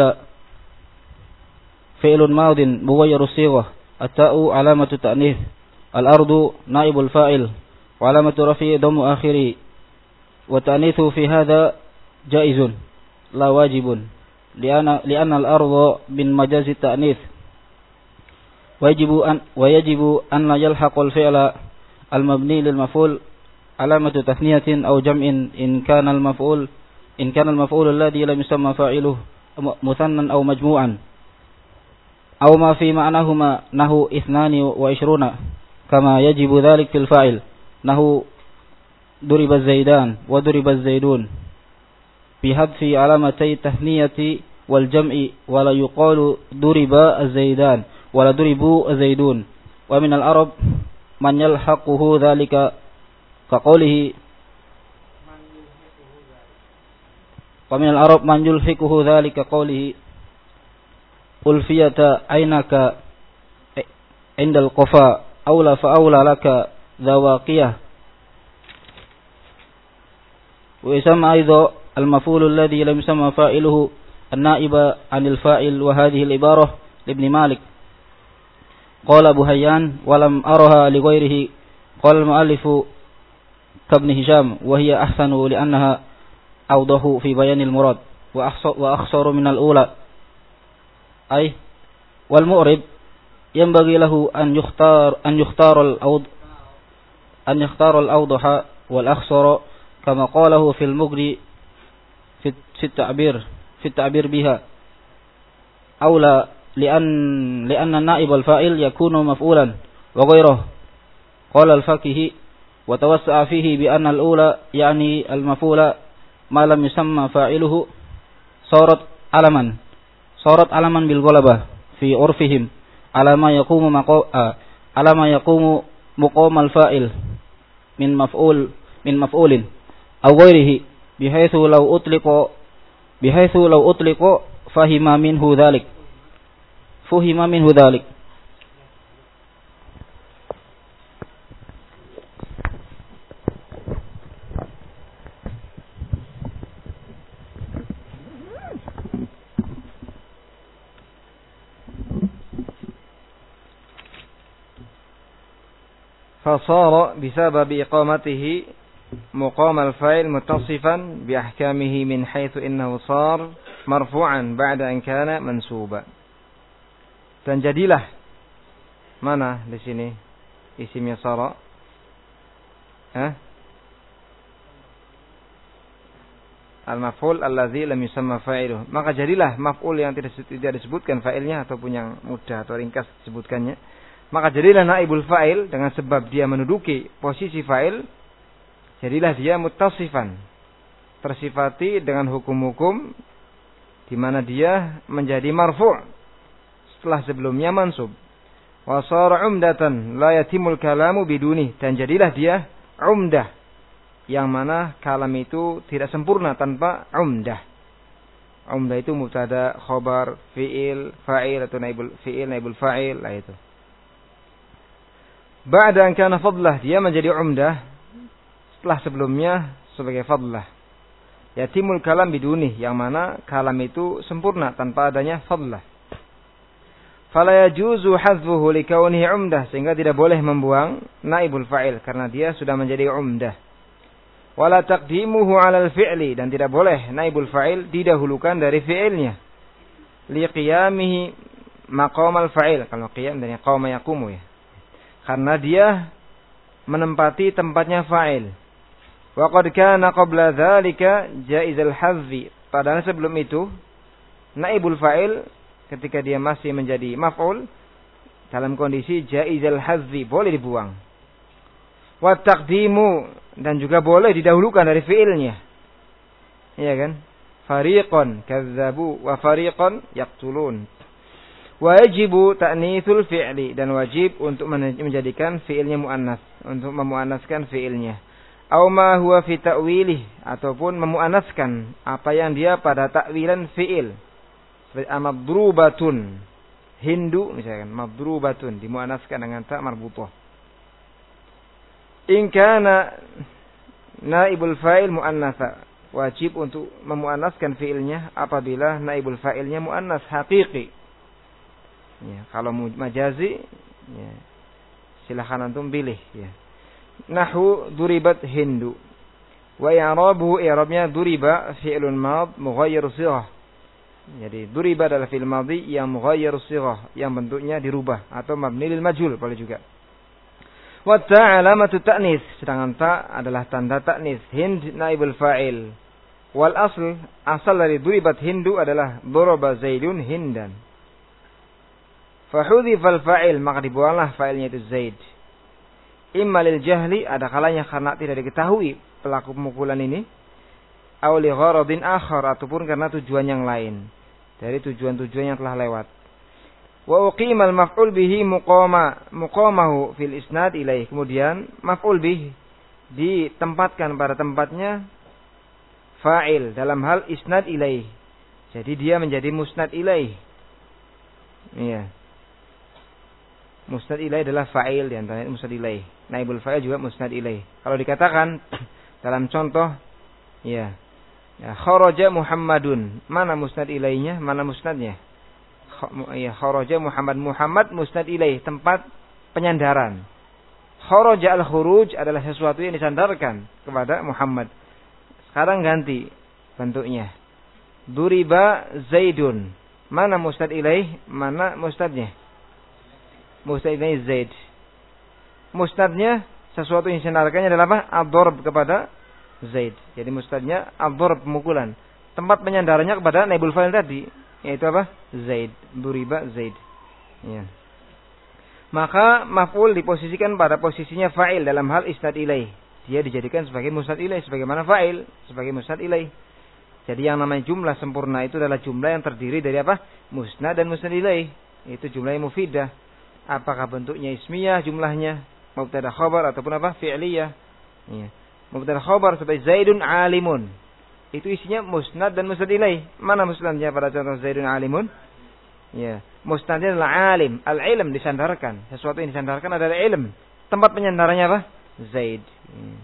فعل ماض مغير الصيغة التاء علامة التأنيث الأرض نائب الفاعل وعلامة رفعه ضم آخره والتأنيث في هذا جائز لا واجب لأن لأن الأرض من مجاز التأنيث ويجب أن ويجب أن يلحق الفعل المبني للمفعول علامة تثنية أو جمع إن كان المفعول إن كان المفعول الذي لم يسمى فاعله مثنى أو مجموعا أو ما في معناهما نحو اثنان وعشرون كما يجب ذلك في الفاعل نحو ضرب الزيدان وضرب الزيدون بحذف علامتي التثنية والجمع ولا يقال ضرب الزيدان ولا ضربوا الزيدون ومن العرب من يلحقه ذلك كقوله ومن العرب من يلحقه ذلك كقوله ألفية عينك عند القفا أولى فأولى لك ذواقية ويسمى أيضا المفعول الذي لم يسمى فاعله النائب عن الفاعل وهذه العبارة لابن مالك قال أبو هيان ولم أرها لغيره قال المؤلف كابن هشام وهي أحسن لأنها أوضح في بيان المراد وأخصر من الأولى أي والمؤرب ينبغي له أن يختار أن يختار الأوضح أن يختار الأوضح والأخصر كما قاله في المغني في التعبير في التعبير بها أولى لأن لأن النائب الفاعل يكون مفعولا وغيره قال الفقيه wa tawassa'a fihi bi anna al-ula yani al-maf'ula ma lam yusamma fa'iluhu sarat alaman sarat alaman bil ghalabah fi urfihim ala ma yaqumu maqam ala ma yaqumu muqam al-fa'il min maf'ul min maf'ulin aw ghairihi bihaitsu law utliqa bihaitsu law utliqa fahima minhu dhalik fuhima minhu dhalik.
فصار بسبب إقامته مقام الفاعل متصفا بأحكامه من حيث إنه صار مرفوعا بعد أن كان منصوبا. Dan jadilah mana di sini isimnya sara? Hah? Al-maf'ul alladzi lam yusamma fa'iluhu. Maka jadilah maf'ul yang tidak tidak disebutkan fa'ilnya ataupun yang mudah atau ringkas disebutkannya. Maka jadilah naibul fa'il dengan sebab dia menduduki posisi fa'il, jadilah dia muttasifan, tersifati dengan hukum-hukum di mana dia menjadi marfu' setelah sebelumnya mansub. Wa shara umdatan la yatimul kalamu biduni, dan jadilah dia umdah yang mana kalam itu tidak sempurna tanpa umdah. Umdah itu mubtada, khabar, fi'il, fa'il atau naibul fi'il, naibul fa'il, lah itu. Ba'da an kana fadlah, dia menjadi umdah setelah sebelumnya sebagai fadlah. Yatimul kalam biduni, yang mana kalam itu sempurna tanpa adanya fadlah. Fala yajuzu hadfuhu likaunihi umdah, sehingga tidak boleh membuang naibul fa'il karena dia sudah menjadi umdah. Wala taqdimuhu 'alal fi'li, dan tidak boleh naibul fa'il didahulukan dari fi'ilnya. Liqiyamihi maqamal fa'il, kalau qiyam dari qama yaqumu ya. Karena dia menempati tempatnya fa'il. Wa qad kana qabla dzalika jaizal hazzi. Padahal sebelum itu naibul fa'il ketika dia masih menjadi maf'ul dalam kondisi jaizal hazzi, boleh dibuang. Wa taqdimu, dan juga boleh didahulukan dari fi'ilnya. Iya kan? Fariqan kazzabu wa fariqan yaqtulun. Wajibu ta'nitsul fi'li, dan wajib untuk menjadikan fi'ilnya muannas, untuk memuannaskan fi'ilnya. Aw ma huwa fi ta'wilih, ataupun memuannaskan apa yang dia pada takwilan fi'il. Seperti amadrubatun, hindu misalkan, madrubatun dimuannaskan dengan ta marbutah. In kana naibul fa'il muannatsa, wajib untuk memuannaskan fi'ilnya apabila naibul fa'ilnya muannas haqiqi. Ya, kalau majazi, ya, silakan antum pilih. Ya. Nahwu duribat hindu. Wa i'rabuhu, i'rabnya duriba fi'lun mad mughayyir sighah. Jadi duriba adalah fi'il madhi yang mughayyir sighah, yang bentuknya dirubah atau mabni lil majhul boleh juga. Wa ta alamatu ta'nis, sedangkan ta adalah tanda ta'nis. Hind naibul fa'il. Wal asl, asal dari duribat hindu adalah daraba zaidun hindan. Fahudhifal fa'il, maka dibuanglah fa'ilnya itu Zaid. Imma lil jahli, ada kalanya karena tidak diketahui pelaku pemukulan ini. Aw li gharadin akhar, ataupun karena tujuan yang lain dari tujuan-tujuan yang telah lewat. Wa uqimal maf'ul bihi muqama muqamahu fil isnad ilaih. Kemudian maf'ul bih ditempatkan pada tempatnya fa'il dalam hal isnad ilaih. Jadi dia menjadi musnad ilaih. Iya. Musnad ilaih adalah fa'il, di antaranya musnad ilaih. Naibul fa'il juga musnad ilaih. Kalau dikatakan dalam contoh, ya, ya kharaja Muhammadun, mana musnad ilaihnya, mana musnadnya? Ya, kharaja Muhammad, Muhammad musnad ilaih, tempat penyandaran. Kharaja al-khuruj adalah sesuatu yang disandarkan kepada Muhammad. Sekarang ganti bentuknya. Duriba Zaidun, mana musnad ilaih, mana musnadnya? Musnad ilaih Zaid. Musnadnya sesuatu yang disandarkannya adalah apa? Ad-darb kepada Zaid. Jadi musnadnya ad-darb, pemukulan. Tempat penyandarannya kepada naibul fa'il tadi, yaitu apa? Zaid. Duriba Zaid. Ya. maka maf'ul diposisikan pada posisinya fa'il dalam hal isnad ilaih. Dia dijadikan sebagai musnad ilaih sebagaimana fa'il sebagai musnad ilaih. Jadi yang namanya jumlah sempurna itu adalah jumlah yang terdiri dari apa? Musnad dan musnad ilaih. Itu jumlah yang mufidah. Apakah bentuknya ismiyah jumlahnya, mubtada khabar ataupun apa? Fi'liyah. Ya. Mubtada khabar seperti Zaidun alimun. Itu isinya musnad dan musnad ilaih. Mana musnadnya pada contoh Zaidun alimun? Ya, musnadnya adalah alim. Al-ilm disandarkan. Sesuatu yang disandarkan adalah ilm. Tempat penyandarannya apa? Zaid. Ya.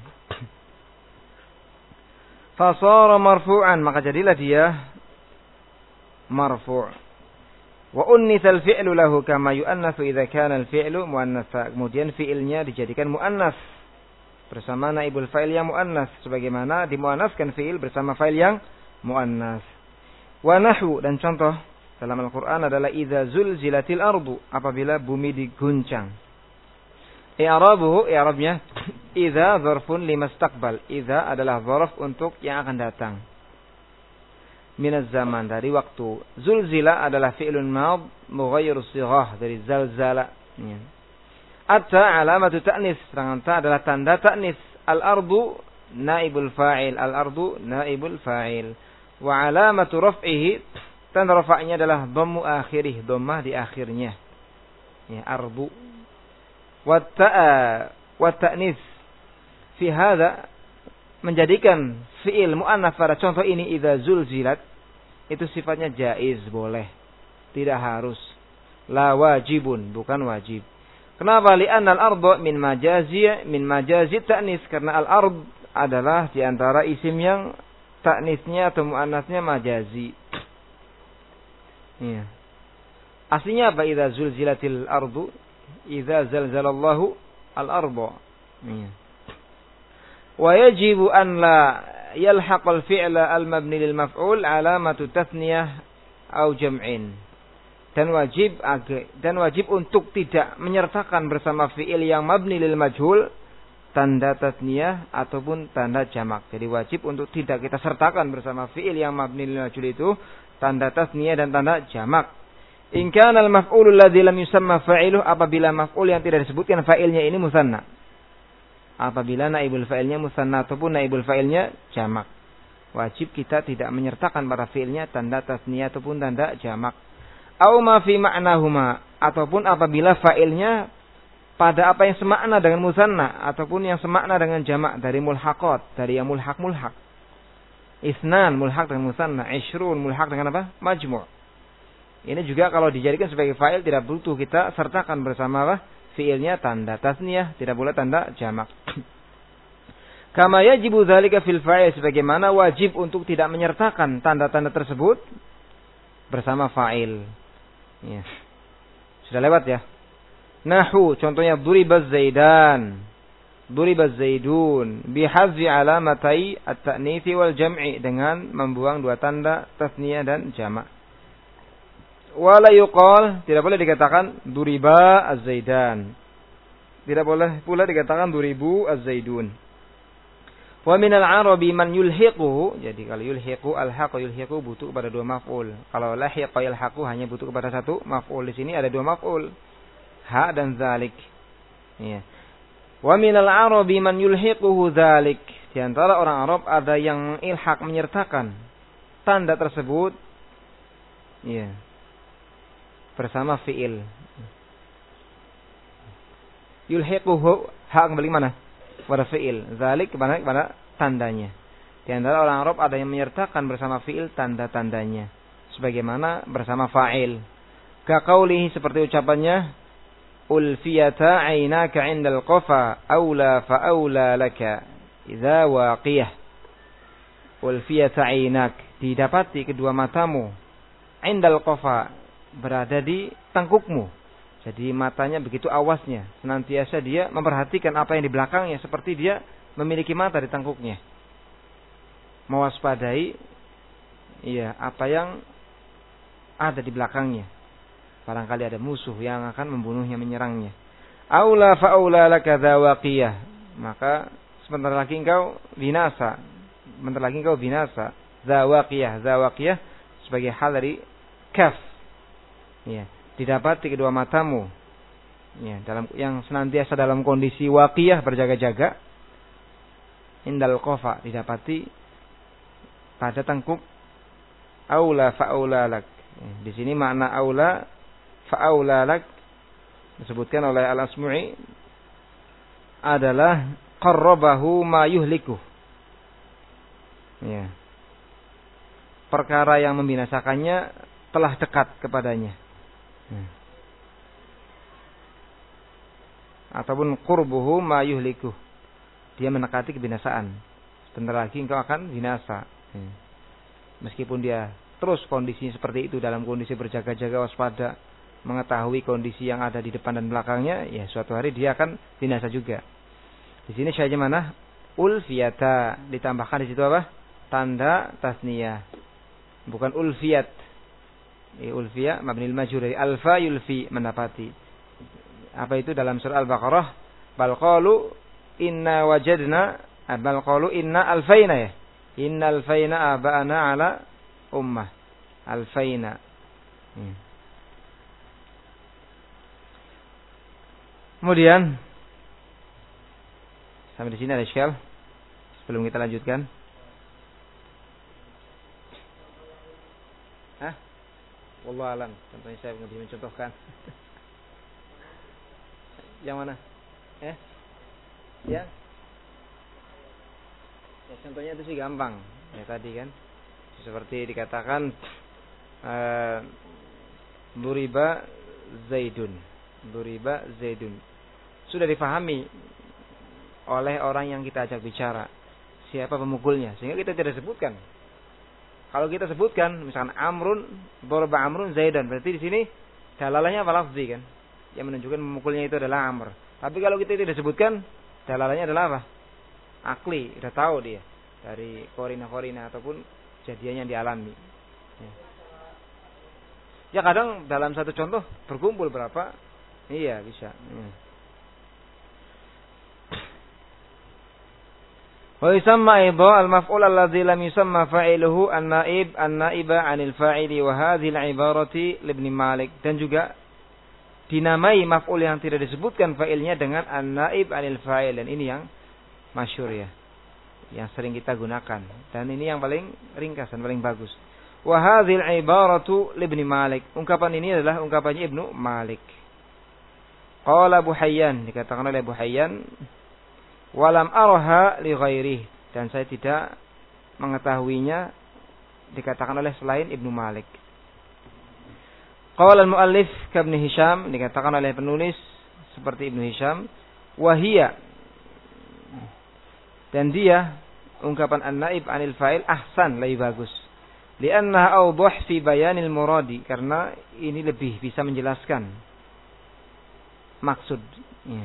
Fasara marfu'an, maka jadilah dia marfu'. Wa unnitsal fi'lu lahu kama yu'annatsu idza kana al-fi'lu muannatsa. Kemudian fi'ilnya dijadikan muannas bersama naibul fa'il yang muannas, sebagaimana dimuannaskan fi'il bersama fa'il yang muannas. Wa nahwu, dan contoh dalam Al-Qur'an adalah idza zulzilatil ardu, apabila bumi diguncang. I'rabuhu, i'rabnya idza dzarfun limastaqbal. Idza adalah dzaraf untuk yang akan datang. Minaz zaman, dari waktu. Zulzila adalah fi'lun mad mughayyir shighah, dari zalzala. Ya. Atta alamatu ta'nis, sedangkan ta adalah tanda ta'nis. Al-ardu naibul fa'il, al-ardu naibul fa'il. Wa alamatu raf'ihi, tanda rafa'nya adalah dhammu akhirih, dhammah di akhirnya. Ya, ardu. Wa ta'a wa ta'nis fi hadza, menjadikan fi'il muannats pada contoh ini idza zulzilat, itu sifatnya jaiz, boleh, tidak harus. La wajibun, bukan wajib. Kenapa? Li'anna al-ardh min majazi min majazi ta'nis, karena al-ard adalah di antara isim yang ta'nisnya atau muannasnya majazi. Iya. Aslinya apa? Idza zulzilatil ardu, idza zalzalallahu al-ardh. Iya. Wa yajibu an la yalhaq al-fi'la al-mabni lil maf'ul alamatu tathniyah aw jam'in. Dan wajib dan wajib untuk tidak menyertakan bersama fi'il yang mabni lil majhul tanda tasniyah ataupun tanda jamak. Jadi wajib untuk tidak kita sertakan bersama fi'il yang mabni lil majhul itu tanda tasniyah dan tanda jamak. In kana al maf'ulul ladzi lam yusamma fa'iluhu, apabila maf'ul yang tidak disebutkan fa'ilnya ini musanna. Apabila naibul fa'ilnya musanna ataupun naibul fa'ilnya jamak, wajib kita tidak menyertakan pada fi'ilnya tanda tasniyah ataupun tanda jamak. Au ma fi ma'nahuma, ataupun apabila fa'ilnya pada apa yang semakna dengan musanna ataupun yang semakna dengan jamak, dari mulhaqat, dari yang mulhaq-mulhaq. Isnan mulhaq dengan musanna, ishrun mulhaq dengan apa? Majmu'. Ini juga kalau dijadikan sebagai fa'il tidak butuh kita sertakan bersama apa? Fi'ilnya tanda tasniyah, tidak boleh tanda jamak. Kama yajibu dzalika fil fa'il, sebagaimana wajib untuk tidak menyertakan tanda-tanda tersebut bersama fa'il. Ya. Sudah lewat ya. Nahu, contohnya duribaz zaidan, duribaz zaidun, bihadzi alamatai at-ta'nits wal jam'i, dengan membuang dua tanda tasniyah dan jamak. Wala yuqal, tidak boleh dikatakan duriba az-zaidan. Tidak boleh pula dikatakan duribu az-zaidun. Wa min al-arabi man yulhiquhu, jadi kalau yulhiqu, al-haqu yulhiqu butuh kepada dua maf'ul. Kalau lahiqa yalhaqu hanya butuh kepada satu maf'ul. Di sini ada dua maf'ul, ha dan zalik. Ya. Wa min al-arabi man yulhiquhu zalik. Di antara orang Arab ada yang ilhaq, menyertakan tanda tersebut ya bersama fi'il. Yulhiquhu, ha kembali mana? Pada fi'il, zalik kepada, kepada tandanya. Di antara orang Arab ada yang menyertakan bersama fi'il tanda-tandanya, sebagaimana bersama fa'il. Ka qaulihi, seperti ucapannya, ulfiyata aynaka 'indal qafa aula fa aula laka idza waqiyah. Ulfiyata aynak, didapati kedua matamu, 'indal qafa, berada di tengkukmu. Jadi matanya begitu awasnya, senantiasa dia memperhatikan apa yang di belakangnya, seperti dia memiliki mata di tengkuknya. Mewaspadai iya, apa yang ada di belakangnya. Barangkali ada musuh yang akan membunuhnya, menyerangnya. Aula fa aula laka dzawaqiyah, maka sebentar lagi engkau binasa. Sebentar lagi engkau binasa. Dzawaqiyah, dzawaqiyah sebagai hal dari kaf. Iya. Didapati kedua matamu Ya, dalam yang senantiasa dalam kondisi waqiyah berjaga-jaga. Indal qafa didapati pada tengkuk aula fa'aula lak. Ya, di sini makna aula fa'aula lak disebutkan oleh Al-Asmu'i adalah qarrabahu ma yuhliku. Ya. Perkara yang membinasakannya telah dekat kepadanya. Ya. Ataupun qurbuhu ma yuhliku. Dia mendekati kebinasaan. Sebentar lagi engkau akan binasa. Ya. Meskipun dia terus kondisinya seperti itu, dalam kondisi berjaga-jaga, waspada, mengetahui kondisi yang ada di depan dan belakangnya, ya suatu hari dia akan binasa juga. Di sini syahidnya mana? Ulfiyata, ditambahkan di situ apa? Tanda tasniyah. Bukan ulfiyat. Ya, ulfiyah mabnil majhur dari alfa yulfi, mendapati. Apa itu dalam surah Al-Baqarah? Bal qalu inna wajadna, bal qalu inna alfaina ya. Inna alfaina aba'ana ala ummah. Alfaina. Hmm. Kemudian sampai di sini ada syal. Sebelum kita lanjutkan. Hah? Wallahu alam. Contohnya saya nggak bisa mencontohkan. Yang mana? Eh? Ya? Ya, contohnya itu sih gampang. Ya tadi kan. Seperti dikatakan uh, Duriba Zaidun. Duriba Zaidun. Sudah difahami oleh orang yang kita ajak bicara siapa pemukulnya, sehingga kita tidak sebutkan. Kalau kita sebutkan misalkan Amrun, Dorba Amrun Zaidan, berarti di sini dalalahnya apa lafzi kan, yang menunjukkan pemukulnya itu adalah Amr. Tapi kalau kita tidak sebutkan, dalalahnya adalah apa? Akli, sudah tahu dia dari korina-korina ataupun kejadian yang dialami. Ya. Ya kadang dalam satu contoh berkumpul berapa? Iya bisa. Ya. Wa yusamma aidha al-maf'ul alladhi lam yusamma fa'iluhu an-na'ib an-na'iba 'anil fa'ili wa hadhihi al-ibarati li Ibn Malik, dan juga dinamai maf'ul yang tidak disebutkan fa'ilnya dengan an-na'ib 'anil fa'il, dan ini yang masyhur ya, yang sering kita gunakan, dan ini yang paling ringkas dan paling bagus. Wa hadhihi al-ibaratu li Ibn Malik, ungkapan ini adalah ungkapannya Ibnu Malik. Qala Abu Hayyan, dikatakan oleh Abu Hayyan, walam araha li ghairihi, dan saya tidak mengetahuinya dikatakan oleh selain Ibnu Malik. Qala al-muallif ka Ibnu Hisham, dikatakan oleh penulis seperti Ibnu Hisham, wahia, dan dia ungkapan an-naib 'anil fa'il ahsan, lebih bagus. Li'annaha awdah fi bayanil muradi, karena ini lebih bisa menjelaskan maksud. Ya.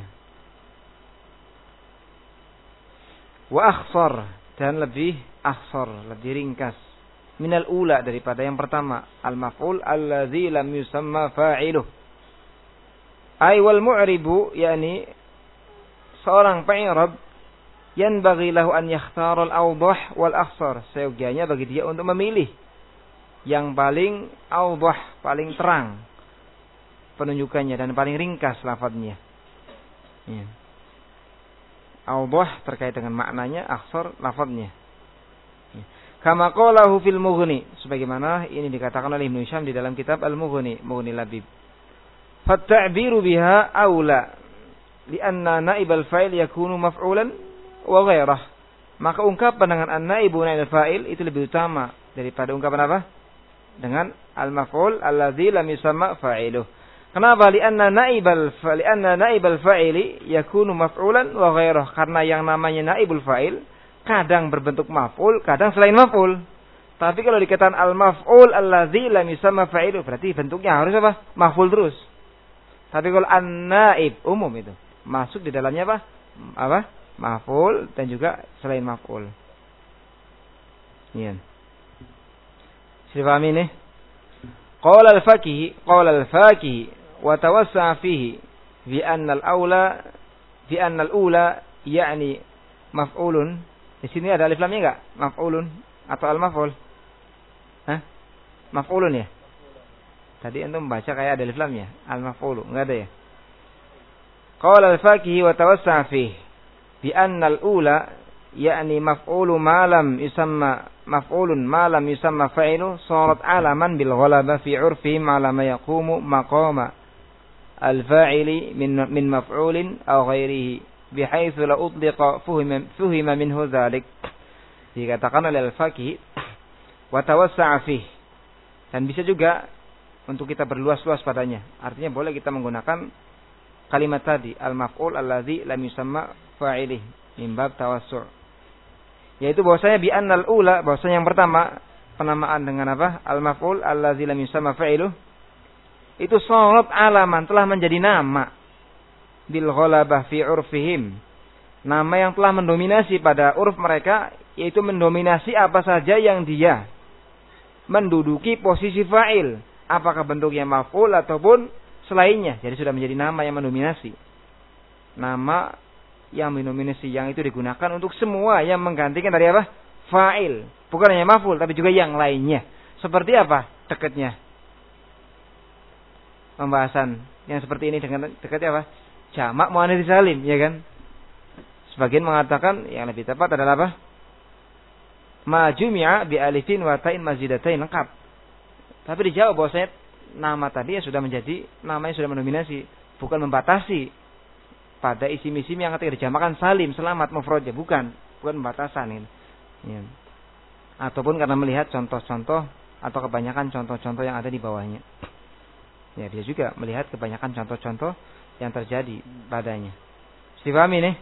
Wa akhsar, dan lebih akhsar, lebih ringkas. Minal ula, daripada yang pertama, al-maf'ul alladzi lam yusamma fa'iluh. Ay wal mu'ribu, yakni seorang pa'irab, yanbaghi lahu an yakhtara al-awdah wal akhsar, seyogianya bagi dia untuk memilih yang paling awdah, paling terang penunjukannya, dan paling ringkas lafadznya. Ya. Awdah terkait dengan maknanya, akhsar lafadznya. Ya. Kama qalahu fil Mughni, sebagaimana ini dikatakan oleh Ibnu Hisham di dalam kitab Al-Mughni, Mughni Labib. Fatta'biru biha aula, lianna naib al-fa'il yakunu maf'ulan wa ghairah. Maka ungkapan dengan an-naibu naib al-fa'il itu lebih utama daripada ungkapan apa? Dengan al-maf'ul alladzi lam yusamma fa'iluh. Kenapa? Lianna naibal fa'il, lianna naibal fa'ili yakunu maf'ulan wa ghairah. Karena yang namanya naibul fa'il kadang berbentuk maf'ul, kadang selain maf'ul. Tapi kalau dikatakan al-maf'ul alladzi lam yusamma fa'iluh, berarti bentuknya harus apa? Maf'ul terus. Tapi kalau an-naib umum itu masuk di dalamnya apa? Apa? Maf'ul dan juga selain maf'ul. Iya. Sudah paham ini? Qala al-Fakihi, qala al-Fakihi wa tawassa'a fihi bi anna al-aula bi anna al-ula yakni maf'ulun. Di sini ada alif lamnya enggak? Maf'ulun atau al-maf'ul? Hah? Maf'ulun ya? Tadi antum membaca kayak ada alif lamnya, al-maf'ulu, enggak ada ya? Qala al-Fakihi wa tawassa'a fihi bi anna al-ula yakni maf'ulu ma lam yusamma maf'ulun ma lam yusamma fa'ilu sarat alaman bil ghalaba fi 'urfihim ala ma yaqumu maqama al-fa'ili min min maf'ulin aw ghairihi bihaitsu la utliqa fuhima fuhima minhu dzalik. Dikatakan oleh al-Faqih wa tawassa'a fihi, dan bisa juga untuk kita berluas-luas padanya. Artinya boleh kita menggunakan kalimat tadi al-maf'ul alladzi lam yusamma fa'ilih min bab tawassu', yaitu bahwasanya bi annal ula, bahwasanya yang pertama penamaan dengan apa? Al-maf'ul alladzi lam yusamma fa'iluh itu sarat alaman, telah menjadi nama bil ghalabah fi 'urfihim, nama yang telah mendominasi pada uruf mereka, yaitu mendominasi apa saja yang dia menduduki posisi fa'il, apakah bentuknya maf'ul ataupun selainnya. Jadi sudah menjadi nama yang mendominasi. Nama yang mendominasi yang itu digunakan untuk semua yang menggantikan dari apa? Fa'il. Bukan hanya maf'ul tapi juga yang lainnya. Seperti apa? Dekatnya. Pembahasan yang seperti ini dengan dekatnya apa? Jamak muannats salim, ya kan? Sebagian mengatakan yang lebih tepat adalah apa? Ma jumi'a bi alifin wa ta'in mazidatain, lengkap. Tapi dijawab bahwasanya nama tadi ya sudah menjadi nama yang sudah mendominasi, bukan membatasi pada isim-isim yang ketika dijamakan salim, selamat, mufradnya, bukan, bukan pembatasan ini. Ya. Ataupun karena melihat contoh-contoh atau kebanyakan contoh-contoh yang ada di bawahnya. Ya, dia juga melihat kebanyakan contoh-contoh yang terjadi padanya. Dipahami nih?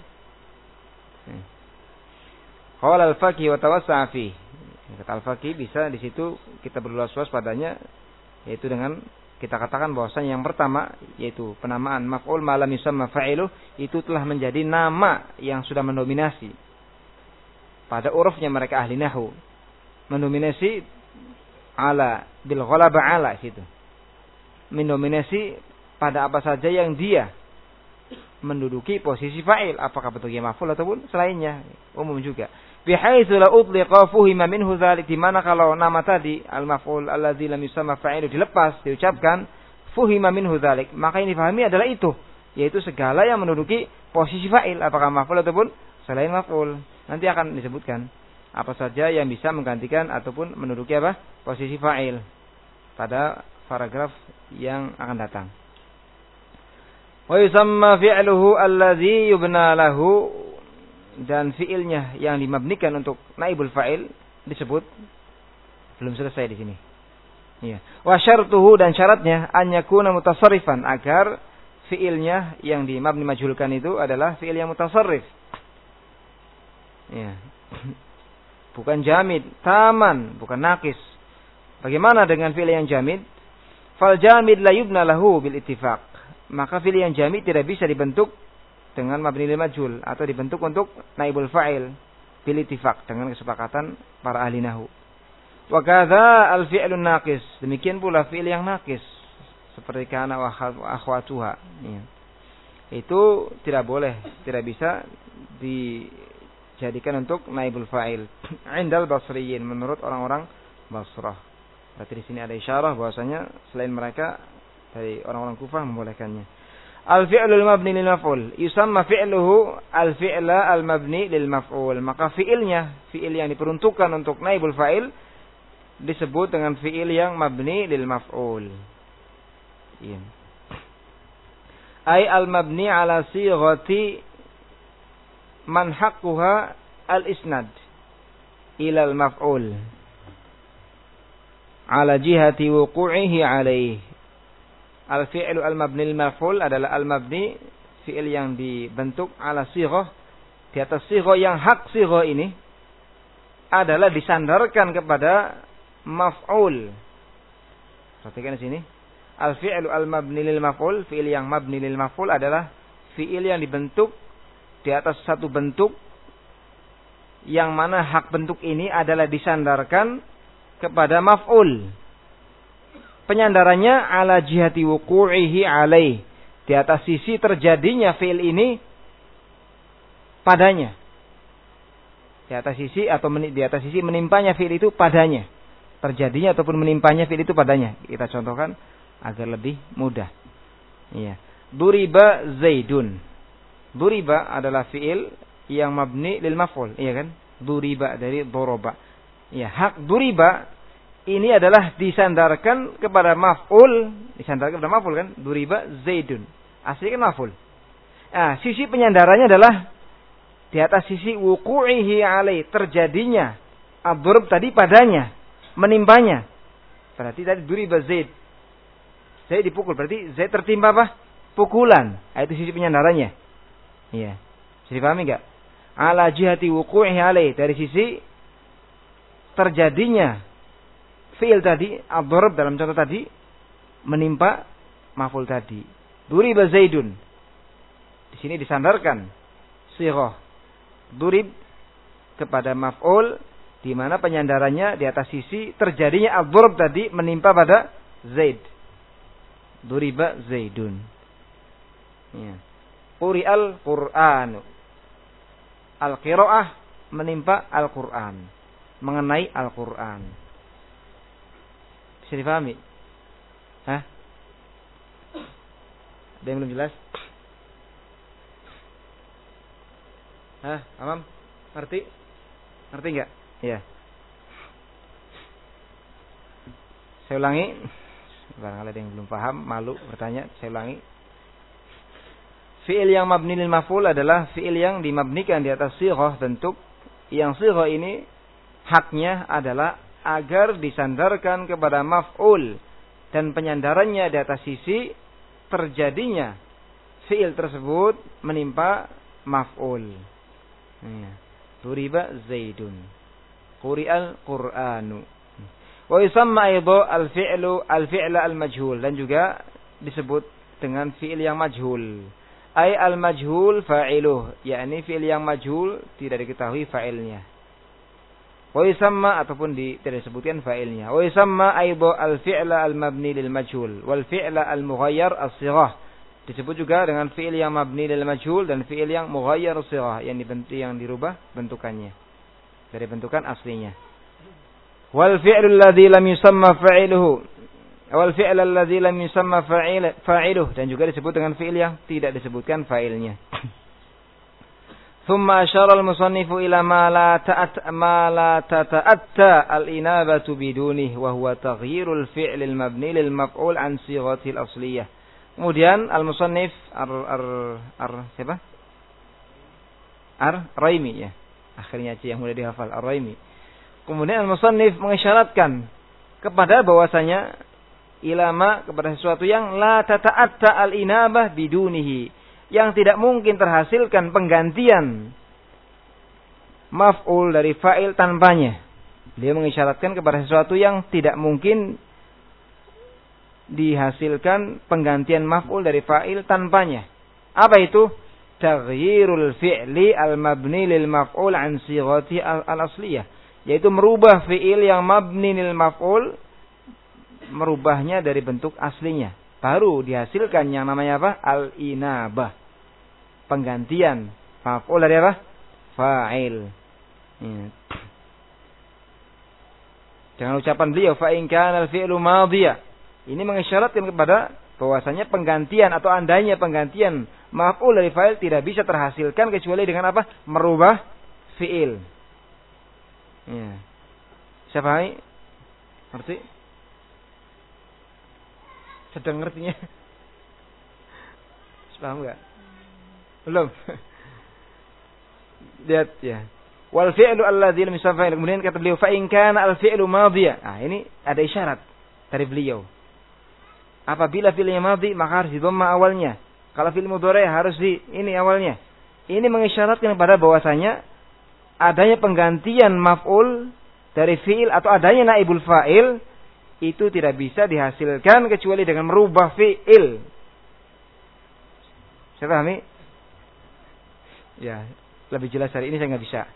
Qala al-Faqih wa tawassa'a fi. Kata al-Faqih bisa di situ kita berluas-luas padanya, yaitu dengan kita katakan bahwasanya yang pertama yaitu penamaan maf'ul ma lam yusamma fa'iluh itu telah menjadi nama yang sudah mendominasi pada urufnya mereka ahli nahwu. Mendominasi ala bil ghalaba ala situ. Mendominasi pada apa saja yang dia menduduki posisi fa'il, apakah bentuknya maf'ul ataupun selainnya, umum juga. Bihaitsu la utliqa fuhima minhu dzalik, di mana kalau nama tadi al-maf'ul alladzi lam yusamma fa'ilu dilepas, diucapkan fuhima minhu dzalik, maka yang difahami adalah itu, yaitu segala yang menduduki posisi fa'il, apakah maf'ul ataupun selain maf'ul. Nanti akan disebutkan apa saja yang bisa menggantikan ataupun menduduki apa? Posisi fa'il pada paragraf yang akan datang. Wa yusamma fi'luhu alladzi yubna lahu, dan fi'ilnya yang dimabnikan untuk naibul fa'il disebut, belum selesai di sini. Iya. Wa syartuhu, dan syaratnya an yakuna mutasarrifan, agar fi'ilnya yang dimabni majhulkan itu adalah fi'il yang mutasarrif. Iya. Bukan jamid, taman, bukan naqis. Bagaimana dengan fi'il yang jamid? Fal jamid la yubna lahu bil ittifaq. Maka fi'il yang jamid tidak bisa dibentuk dengan mabni lil majhul atau dibentuk untuk naibul fa'il bil ittifaq, dengan kesepakatan para ahli nahwu. Wa kadza al fi'lun naqis, demikian pula fi'il yang naqis seperti kana wa akhwatuha. Ya. Itu tidak boleh, tidak bisa dijadikan untuk naibul fa'il indal basriyin, menurut orang-orang Basrah. Berarti di sini ada isyarah bahwasanya selain mereka dari orang-orang Kufah membolehkannya. Al-fi'lul mabni lil maf'ul yusamma fi'luhu al-fi'la al-mabni lil maf'ul. Maka fi'ilnya, fi'il yang diperuntukkan untuk naibul fa'il disebut dengan fi'il yang mabni lil maf'ul. Iya. Ay al-mabni ala sighati man haqquha al-isnad ila al-maf'ul ala jihati wuqu'ihi alaih. Al-fi'lu al-mabni al-maf'ul adalah al-mabni, fi'il yang dibentuk ala sighah, di atas sighah yang hak sighah ini adalah disandarkan kepada maf'ul. Perhatikan di sini. Al-fi'lu al-mabni lil-maf'ul, fi'il yang mabni lil-maf'ul adalah fi'il yang dibentuk di atas satu bentuk yang mana hak bentuk ini adalah disandarkan kepada maf'ul. Penyandarannya ala jihati wuqu'ihi alaih, di atas sisi terjadinya fi'il ini padanya. Di atas sisi atau di atas sisi menimpanya fi'il itu padanya. Terjadinya ataupun menimpanya fi'il itu padanya. Kita contohkan agar lebih mudah. Iya. Duriba Zaidun. Duriba adalah fi'il yang mabni lil maf'ul, iya kan? Duriba dari doroba. Ya, hak duriba ini adalah disandarkan kepada maf'ul, disandarkan kepada maf'ul kan? Duriba Zaidun. Aslinya kan maf'ul. Nah, sisi penyandarannya adalah di atas sisi wuqu'ihi alaih, terjadinya ad-durb tadi padanya, menimpanya. Berarti tadi duriba Zaid. Zaid dipukul, berarti Zaid tertimpa apa? Pukulan. Itu sisi penyandarannya. Iya. Bisa dipahami enggak? Ala jihati wuqu'ihi alaih, dari sisi terjadinya fi'il tadi, ad-durb dalam contoh tadi menimpa maf'ul tadi. Duriba Zaidun. Di sini disandarkan sighah durib kepada maf'ul, di mana penyandarannya di atas sisi terjadinya ad-durb tadi menimpa pada Zaid. Duriba Zaidun. Ya. Quri'al Qur'an. Al-qira'ah menimpa Al-Qur'an, mengenai Al-Qur'an. Bisa dipahami? Hah? Ada yang belum jelas? Hah, Amam? Ngerti? Ngerti enggak? Iya. Saya ulangi. Barangkali ada yang belum paham, malu bertanya, saya ulangi. Fi'il yang mabni lil maf'ul adalah fi'il yang dimabnikan di atas sighah bentuk, yang sighah ini haknya adalah agar disandarkan kepada maf'ul dan penyandarannya di atas sisi terjadinya fi'il tersebut menimpa maf'ul. Ya. Duriba Zaidun. Quri'al Qur'anu. Wa yusamma aidha al-fi'lu al-fi'la al-majhul, dan juga disebut dengan fi'il yang majhul. Ay al-majhul fa'iluh, yakni fi'il yang majhul tidak diketahui fa'ilnya. Wa yusamma ataupun di, tidak disebutkan fa'ilnya. Wa yusamma aidha al-fi'la al-mabni lil majhul wal fi'la al-mughayyar as-sighah. Disebut juga dengan fi'il yang mabni lil majhul dan fi'il yang mughayyar as-sighah, yang dibentuk, yang dirubah bentukannya dari bentukan aslinya. Wal fi'lu alladhi lam yusamma fa'iluhu wal fi'l alladhi lam yusamma fa'iluhu, dan juga disebut dengan fi'il yang tidak disebutkan fa'ilnya. Thumma asyara al-musannifu ila ma la ta'at ma la tata'atta al-inabatu bidunih wa huwa taghyirul fi'l al-mabni lil maf'ul an sighati al-asliyah. Kemudian al-musannif ar, ar, ar siapa? Ar-Raimi ya. Akhirnya yang mudah dihafal, Ar-Raimi. Kemudian al-musannif mengisyaratkan kepada bahwasanya ilama, kepada sesuatu yang la tata'atta al-inabah bidunihi, yang tidak mungkin terhasilkan penggantian maf'ul dari fa'il tanpanya. Dia mengisyaratkan kepada sesuatu yang tidak mungkin dihasilkan penggantian maf'ul dari fa'il tanpanya. Apa itu? Taghyirul fi'li al-mabni lil maf'ul an sighati al-asliyah, yaitu merubah fi'il yang mabni lil maf'ul, merubahnya dari bentuk aslinya. Baru dihasilkan yang namanya apa? Al-inabah. Penggantian maf'ul dari apa? Fa'il. Ya. Jangan ucapan beliau fa in kana al-fi'lu madhiya. Ini mengisyaratkan kepada bahwasanya penggantian atau andainya penggantian maf'ul dari fa'il tidak bisa terhasilkan kecuali dengan apa? Merubah fi'il. Ya. Siapa ini? Ngerti? Sedang ngertinya? Paham enggak? Belum. Lihat ya. Wal fi'lu alladzi lam yusamma, kemudian kata beliau fa in kana al fi'lu madhiya. Ah, ini ada isyarat dari beliau. Apabila fi'ilnya madhi maka harus didhamma awalnya. Kalau fi'il mudhari harus di ini awalnya. Ini mengisyaratkan kepada bahwasanya adanya penggantian maf'ul dari fi'il atau adanya naibul fa'il itu tidak bisa dihasilkan kecuali dengan merubah fi'il. Saya pahami? Ya, lebih jelas hari ini saya nggak bisa.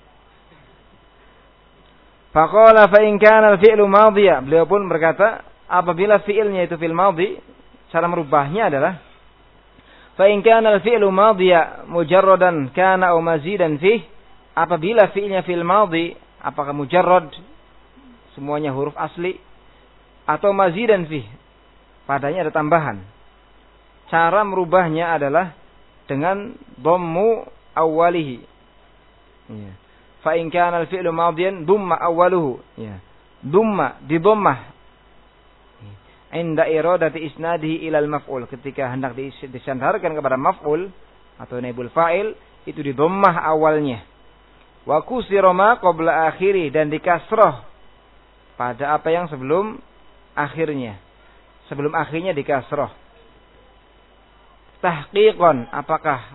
Faqala fa in kana al-fi'lu madhiya. Beliau pun berkata, apabila fi'ilnya itu fi'il madhi, cara merubahnya adalah fa in kana al-fi'lu madhiya mujarradan kana aw mazidan fih. Apabila fi'ilnya fi'il madhi, apakah mujarrad semuanya huruf asli atau mazidan fih, padanya ada tambahan. cara merubahnya adalah dengan dhammu awwalihi. Ya. Fa in kana al-fi'lu madiyan dumma awwaluhu. Ya. Dumma di dhammah. Inda iradati isnadihi ila al-maf'ul, ketika hendak disandarkan kepada maf'ul atau naibul fa'il itu di dhammah awalnya. Wa kusira ma qabla akhiri, dan dikasrah pada apa yang sebelum akhirnya. Sebelum akhirnya dikasrah. Tahqiqan, apakah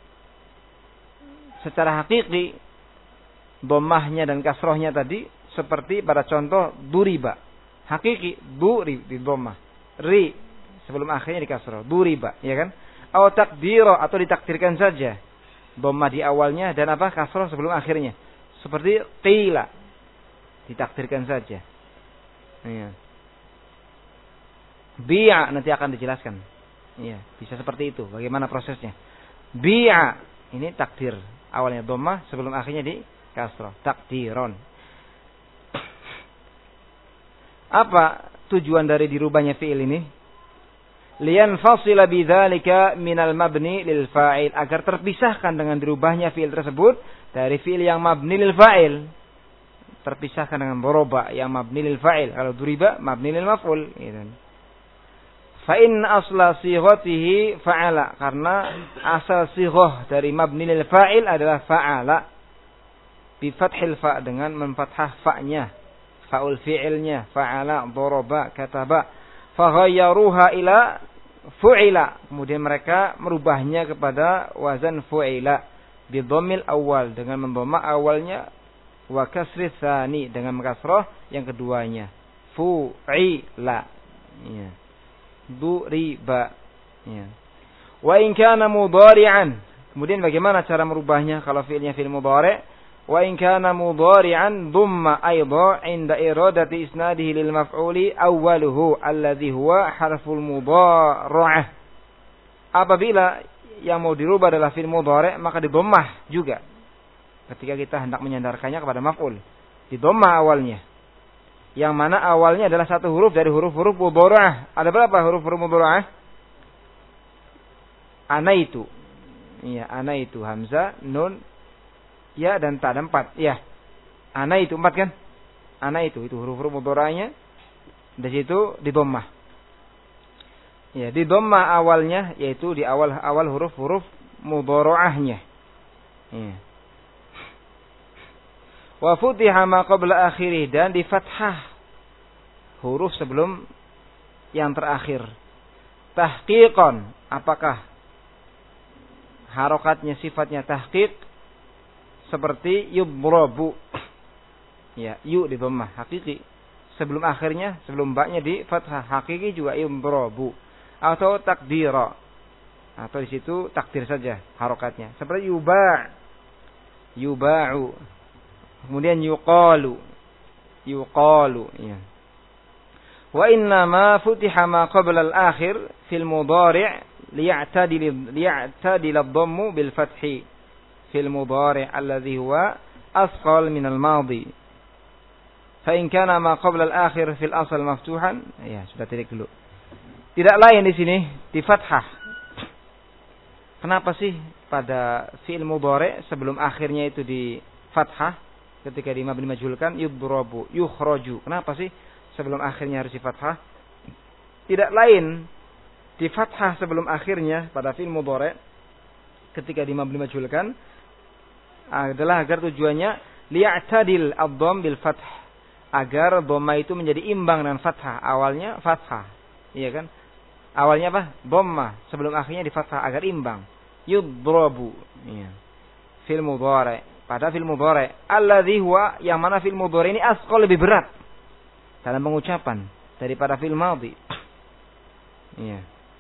secara hakiki dhammahnya dan kasrahnya tadi seperti pada contoh duriba. Hakiki duri di dhammah, ri sebelum akhirnya dikasrah, duriba, ya kan? Atau takdiro, atau ditakdirkan saja dhammah di awalnya dan apa kasrah sebelum akhirnya, seperti qila, ditakdirkan saja. Ya. Bi'a nanti akan dijelaskan. Ya, bisa seperti itu. Bagaimana prosesnya? Bi'a ini takdir, awalnya dhammah sebelum akhirnya di kasrah, takdiron. Apa tujuan dari dirubahnya fi'il ini? Liyanfasila bidzalika minal mabni lil fa'il, agar terpisahkan dengan dirubahnya fi'il tersebut dari fi'il yang mabni lil fa'il. Terpisahkan dengan doroba yang mabni lil fa'il. Kalau duriba mabni lil maf'ul, gitu. Fa in asla sighatihi fa'ala, karena asal sighah dari mabni lil fa'il adalah fa'ala. Bi fathil fa', dengan memfathah fa'nya. Fa'ul fi'ilnya, fa'ala, doroba, kataba. Faghayyaruha ila fu'ila. Kemudian mereka merubahnya kepada wazan fu'ila. Bidhammil awal, dengan memdhamma awalnya. Wa kasri tsani, dengan mengkasrah yang keduanya. Fu'ila. Ya. Duriba. Ya. Wa in kana mudhari'an. Kemudian bagaimana cara merubahnya kalau fi'ilnya fi'il mudhari'? Wa in kana mudhari'an dhamma aidha 'inda iradati isnadihi lil maf'uli awwaluhu alladhi huwa harful mudhara'ah. Apabila yang mau dirubah adalah fi'il mudhari', maka di dhammah juga ketika kita hendak menyandarkannya kepada maf'ul, di dhammah awalnya, yang mana awalnya adalah satu huruf dari huruf-huruf mudhara'ah. Ada berapa huruf-huruf mudhara'ah? Ana itu, iya, ana itu, hamzah, nun, ya, dan ta, ada empat. Ya, ana itu empat kan? Ana itu, itu huruf-huruf mudhara'ahnya. Di situ di dhammah. Ya, di dhammah awalnya, yaitu di awal-awal huruf-huruf mudhara'ahnya. Ya. Wa futiha ma qabla akhirih, dan di fathah huruf sebelum yang terakhir. Tahqiqan, apakah harokatnya sifatnya tahqiq? Seperti yubrabu. Ya, yu di dhammah hakiki. Sebelum akhirnya, sebelum ba-nya di fathah hakiki juga yubrabu. Atau takdira. Atau di situ takdir saja harokatnya. Seperti yuba'. Yuba'u. Kemudian yuqalu. Yuqalu, ya. Wa inna ma futiha ma qabla al-akhir fil mudhari' liya'tadil liya'tadil ad-dhammu bil fathi. Fil mudhari' alladhi huwa asqal min al-madi. Fa in kana ma qabla al-akhir fil asl maftuhan, ya, sudah titik dulu. Tidak lain di sini di fathah. Kenapa sih pada fi'il mudhari' sebelum akhirnya itu di fathah, ketika di mabni majhulkan yudrabu, yukhraju. Kenapa sih sebelum akhirnya harus di fathah? Tidak lain di fathah sebelum akhirnya pada fi'il mudhari' ketika di mabni majhulkan adalah agar tujuannya liya'tadil ad-dhamm bil fath, agar dhamma itu menjadi imbang dengan fathah. Awalnya fathah, iya kan? Awalnya apa? Dhamma, sebelum akhirnya di fathah agar imbang. Yudrabu, iya. Fil mudhari', pada fil mudhari' alladhi huwa, yang mana fil mudhari' ini asqal, lebih berat dalam pengucapan daripada fil madhi. Iya.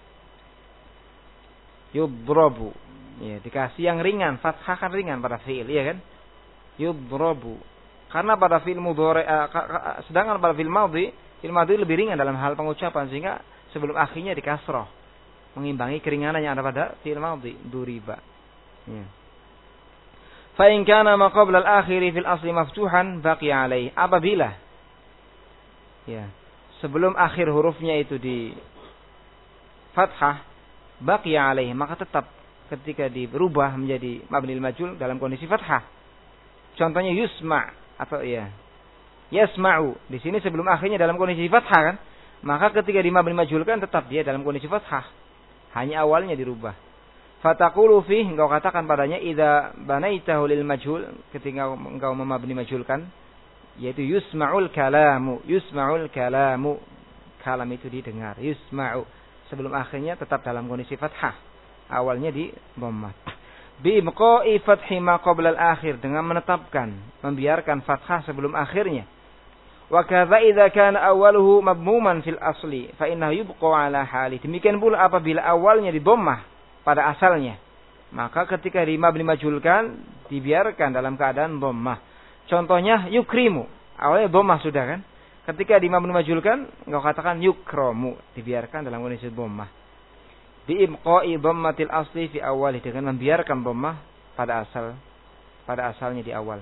Yudrabu. Ya, dikasih yang ringan, fathah kan ringan pada fi'il, iya kan? Yudrabu. Karena pada fi'il mudhari', uh, sedangkan pada fi'il madhi, fi'il madhi lebih ringan dalam hal pengucapan, sehingga sebelum akhirnya dikasrah, mengimbangi keringanan yang ada pada fi'il madhi, duriba. Ya. Fa in kana ma qabla al-akhiri fil asli maftuhan baqiya alaihi. Apabila ya, sebelum akhir hurufnya itu di fathah, baqiya alaihi, maka tetap ketika dirubah menjadi mabnil majhul dalam kondisi fathah. Contohnya yusma' atau ya yasma'u. Di sini sebelum akhirnya dalam kondisi fathah kan? Maka ketika di mabni majhulkan tetap dia dalam kondisi fathah. Hanya awalnya dirubah. Fataqulu fi, engkau katakan padanya idza banaitahu lil majhul, ketika engkau memabni majhulkan, yaitu yusma'ul kalamu, yusma'ul kalamu. Kalam itu didengar, yusma'u. Sebelum akhirnya tetap dalam kondisi fathah. Awalnya di dhammah. Bi ibqa'i fathi ma qabla al-akhir, dengan menetapkan, membiarkan fathah sebelum akhirnya. Wa kadza idza kana awwaluhu mabmuman fil asli fa innahu yubqa ala hali. Demikian pula apabila awalnya di dhammah pada asalnya, maka ketika di mabni majhulkan dibiarkan dalam keadaan dhammah. Contohnya yukrimu, awalnya dhammah sudah kan? Ketika di mabni majhulkan, engkau katakan yukramu, dibiarkan dalam kondisi dhammah. Bi ibqa'i dhammatil asli fi awalih, dengan membiarkan dhammah pada asal pada asalnya di awal.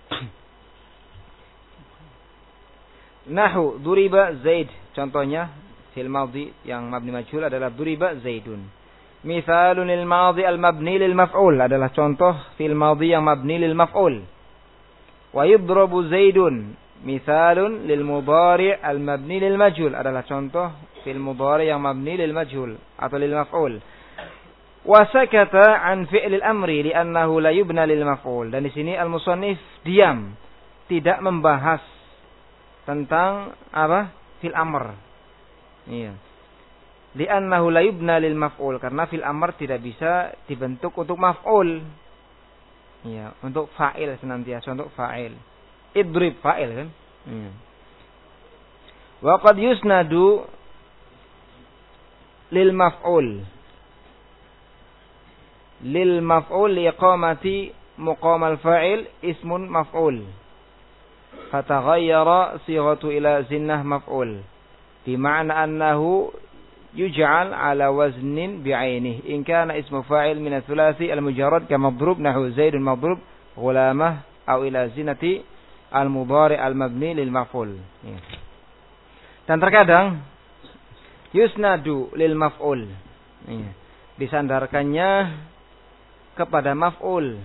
Nahu duriba Zaid, contohnya fil madhi yang mabni majhul adalah duriba Zaidun. Mithalun lil madhi al mabni lil maf'ul, adalah contoh fil madhi yang mabni lil maf'ul. Wa yudrabu Zaidun. Mithalun lil mudhari' al mabni lil majhul, adalah contoh fil mudhari' yang mabni lil majhul atau lil maf'ul. Wa sakata an fi'lil amri li'annahu la yubna lil maf'ul. Dan di sini al-musannif diam, tidak membahas tentang apa? Fil amr. Iya. Li'annahu la yubna lil maf'ul, karena fil amr tidak bisa dibentuk untuk maf'ul. Iya, untuk fa'il senantiasa, untuk fa'il. Idrib fa'il kan? Iya. Wa qad yusnadu lil maf'ul. Lil maf'ul liqamati muqam al-fa'il ismun maf'ul. Fataghayyara sighatu ila zinnah maf'ul. Bima'na annahu yuj'al ala waznin bi'ainih. In kana ismu fa'il min al-thulathi al-mujarrad kama madrub nahu Zaidun madrub ghulamah aw ila zinati al-mudhari' al-mabni lil maf'ul. Dan terkadang yusnadu lil maf'ul, disandarkannya kepada maf'ul.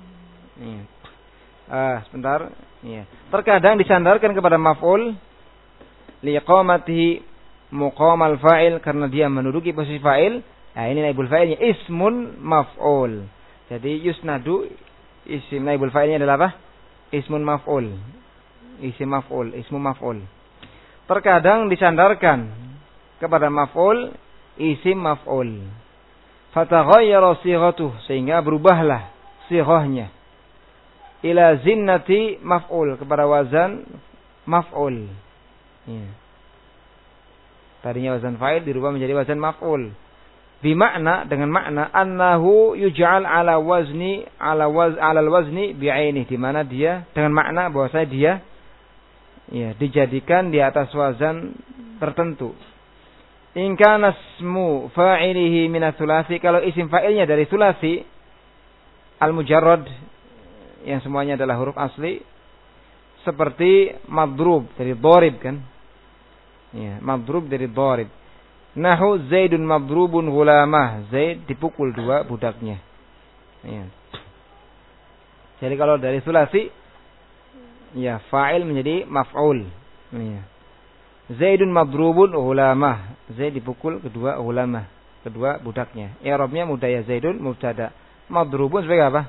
Ah, sebentar. Terkadang disandarkan kepada maf'ul liqamatihi muqam al-fa'il, karena dia menduduki posisi fa'il. Nah, ini naibul fa'ilnya ismun maf'ul. Jadi yusnadu, isim naibul fa'ilnya adalah apa? Ismun maf'ul. Isim maf'ul, ismu maf'ul. Terkadang disandarkan kepada maf'ul isim maf'ul. Fataghayyara sighatuh, sehingga berubahlah sighahnya ila zinnati maf'ul, kepada wazan maf'ul. Ya. Tadinya wazan fa'il dirubah menjadi wazan maf'ul. Bimakna, dengan makna annahu yuj'al ala wazni ala waz ala al-wazni bi'ainih, di mana dia dengan makna bahwasanya dia ya dijadikan di atas wazan tertentu. In kana ismu fa'ilihi min ats-tsulasi, kalau isim fa'ilnya dari tsulasi al-mujarrad yang semuanya adalah huruf asli, seperti madrub dari dharib kan? Ya, madrub dari dharib. Nahu Zaidun madrubun ghulamah, Zaid dipukul dua budaknya. Ya. Jadi kalau dari sulasi, ya fa'il menjadi maf'ul. Ya. Zaidun madrubun ghulamah, Zaid dipukul kedua ghulamah, kedua budaknya. I'rabnya mudaya Zaidun mubtada, madrubun sebagai apa?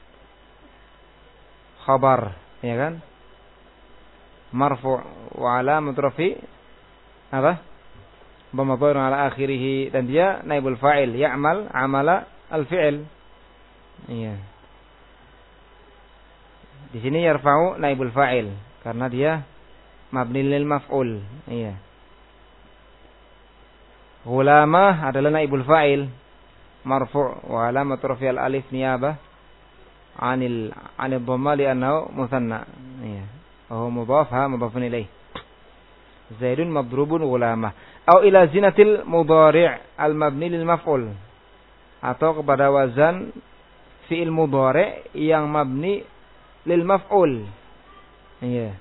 Khabar, ya kan? Marfu' wa alamat rafi apa? Bamabur ala akhirih, dan dia naibul fa'il, ya'mal amala al-fi'il. Iya. Di sini yarfa'u naibul fa'il karena dia mabni lil maf'ul. Iya. Ghulamah adalah naibul fa'il, marfu' wa alamat rafi'il alif niyabah 'anil 'anil dhamma li'annahu muthanna. Iya. Wa huwa mudhaf, ha mudhafun ilaih. Zaidun madrubun ghulamah. Au ila zinatil mudhari' al-mabni lil maf'ul, atau kepada wazan fi'il mudhari' yang mabni lil maf'ul. Iya.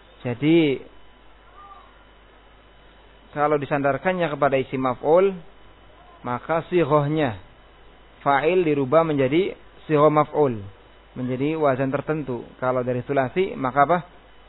Jadi kalau disandarkannya kepada isim maf'ul, maka sighahnya fa'il dirubah menjadi sighah maf'ul, menjadi wazan tertentu. Kalau dari sulasi maka apa?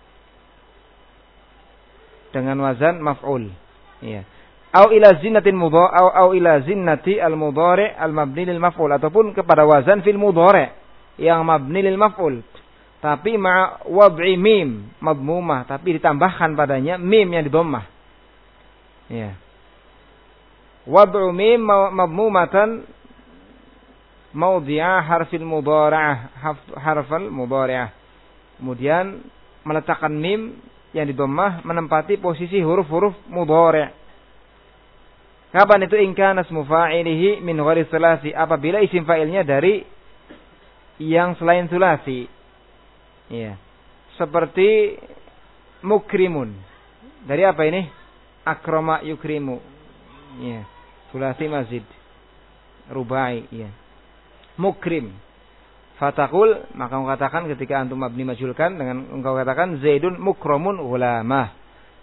Dengan wazan maf'ul. Iya. Au ila zinnatin mudhari au au ila zinnati al mudhari al mabni lil maf'ul, ataupun kepada wazan fil mudhari yang mabni lil maf'ul tapi ma wad'i mim madmumah, tapi ditambahkan padanya mim yang didhammah. Ya. Wad'u mim madmumatan mawdi'a harfil mudhari'ah harfal mudhari'ah. Kemudian meletakkan mim yang didhammah menempati posisi huruf-huruf mudhari'. Kapan itu? In kana ismu fa'ilihi min ghairi sulasi, apabila isim fa'ilnya dari yang selain sulasi. Iya. Seperti mukrimun. Dari apa ini? Akrama yukrimu. Iya. Sulasi mazid. Rubai, iya. Mukrim. Fatakul, maka engkau katakan ketika antum mabni majhulkan dengan engkau katakan Zaidun mukramun ghulamah.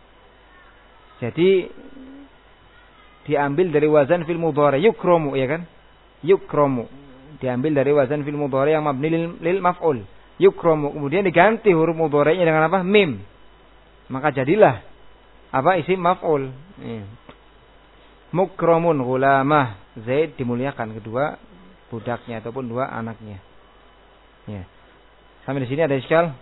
Jadi diambil dari wazan fil mudhari yukramu, ya kan? Yukramu. Diambil dari wazan fil mudhari yang mabni lil, lil maf'ul. Yukramu. Kemudian diganti huruf mudhari'nya dengan apa? Mim. Maka jadilah apa? Isim maf'ul. Ya. Mukramun ghulamah. Zaid dimuliakan, kedua budaknya ataupun dua anaknya. Ya. Sampai di sini ada iskal.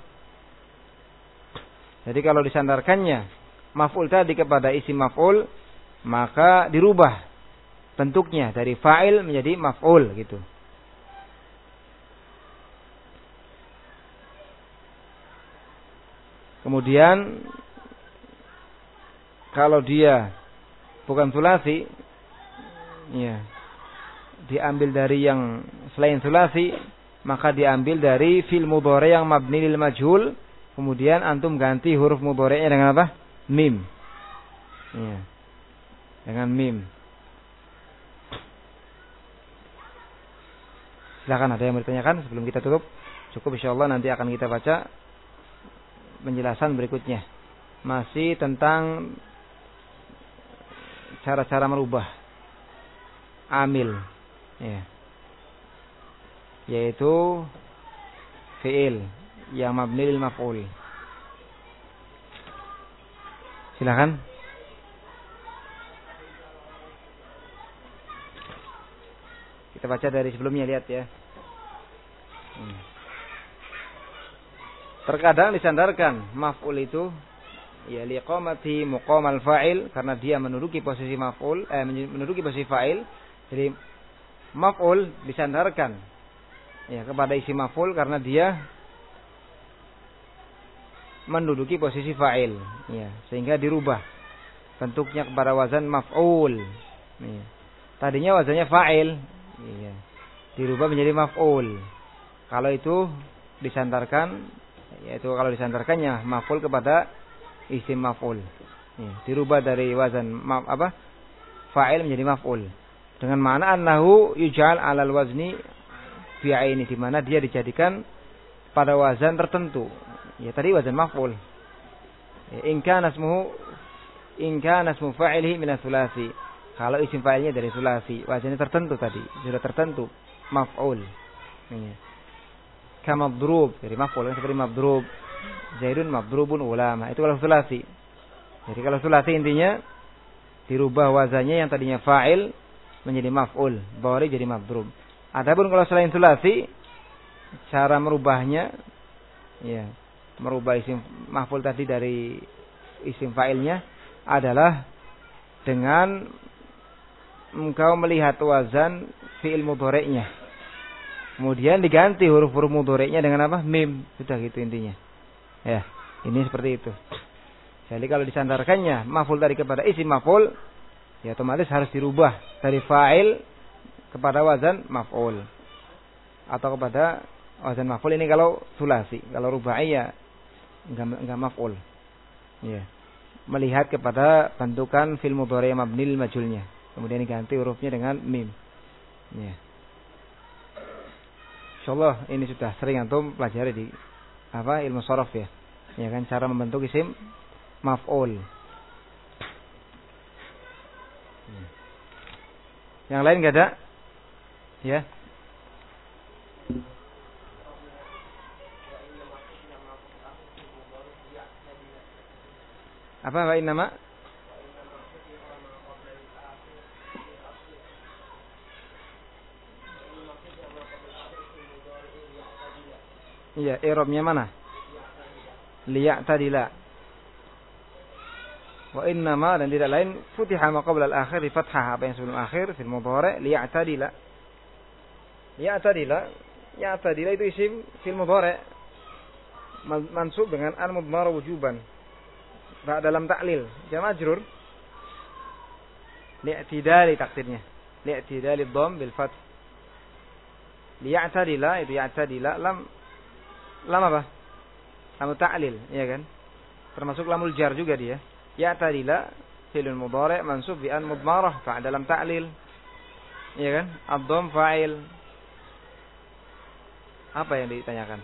Jadi kalau disandarkannya maf'ul tadi kepada isim maf'ul, maka dirubah bentuknya dari fa'il menjadi maf'ul gitu. Kemudian kalau dia bukan sulasi, ya, diambil dari yang selain sulasi, maka diambil dari fil mudhari yang mabni lil majhul, kemudian antum ganti huruf mudhari'nya dengan apa? Mim. Ya. Dengan mim. Silakan, ada yang bertanyakan sebelum kita tutup? Cukup, insyaallah nanti akan kita baca penjelasan berikutnya. Masih tentang cara-cara merubah amil, ya. Yaitu fi'il yang mabni lil maf'ul. Silakan. Kita baca dari sebelumnya, lihat ya. Hmm. Terkadang disandarkan maf'ul itu ya liqamati muqamal fa'il, karena dia menduduki posisi maf'ul, eh menduduki posisi fa'il. Jadi maf'ul disandarkan ya kepada isi maf'ul karena dia menduduki posisi fa'il, ya, sehingga dirubah bentuknya kepada wazan maf'ul. Ya. Tadinya wazannya fa'il, ya, dirubah menjadi maf'ul. Kalau itu disandarkan, yaitu kalau disandarkannya maf'ul kepada isim maf'ul, ya, dirubah dari wazan ma, apa fa'il menjadi maf'ul dengan makna annahu yuj'al 'alal wazni fi 'aini, di mana dia dijadikan pada wazan tertentu. Ya, tadi wazan maf'ul. Ya, in kana ismuhu in kana ismu fa'ilihi min ats-tsulasi. Kalau isim fa'ilnya dari sulasi, wazannya tertentu tadi, sudah tertentu, maf'ul. Ya. Kama madrub, dari maf'ul kan, seperti madrub. Zaidun madrubun ulama. Itu kalau sulasi. Jadi kalau sulasi intinya dirubah wazannya yang tadinya fa'il menjadi maf'ul, bawari jadi madrub. Adapun kalau selain sulasi, cara merubahnya, ya, merubah isim maf'ul tadi dari isim fa'ilnya adalah dengan engkau melihat wazan fi'il mudhari'nya, kemudian diganti huruf-huruf mudhari'nya dengan apa? Mim. Sudah gitu intinya. Ya, ini seperti itu. Jadi kalau disandarkannya maf'ul tadi kepada isim maf'ul, ya otomatis harus dirubah dari fa'il kepada wazan maf'ul, atau kepada wazan maf'ul ini kalau sulasi. Kalau rubai ya enggak enggak maf'ul. Ya. Melihat kepada bentukan fi'il mudhari' mabni lil majhulnya, kemudian diganti hurufnya dengan mim. Ya. Insyaallah ini sudah sering antum pelajari di apa ilmu sharaf ya. Ya kan, cara membentuk isim maf'ul. Yang lain enggak ada? Ya. Apa wa innama? Iya, i'rabnya mana? Liya'tadila. Wa innama dan tidak lain futiha ma qabla al-akhir di fathah, apa yang sebelum akhir fil mudhari' liya'tadila. Liya'tadila, ya'tadila itu isim fil mudhari' mansub dengan al-mudmar wujuban. Ba dalam ta'lil, jam majrur. Li'tidali takdirnya. Li'tidali dhamm bil fath. Liya'tadila itu ya'tadila lam lam apa? Lam ta'lil, ya kan? Termasuk lamul jar juga dia. Ya'tadila fi'lun mudhari' mansub bi an mudmarah fa dalam ta'lil. Ya kan? Ad-dhamm fa'il. Apa yang ditanyakan?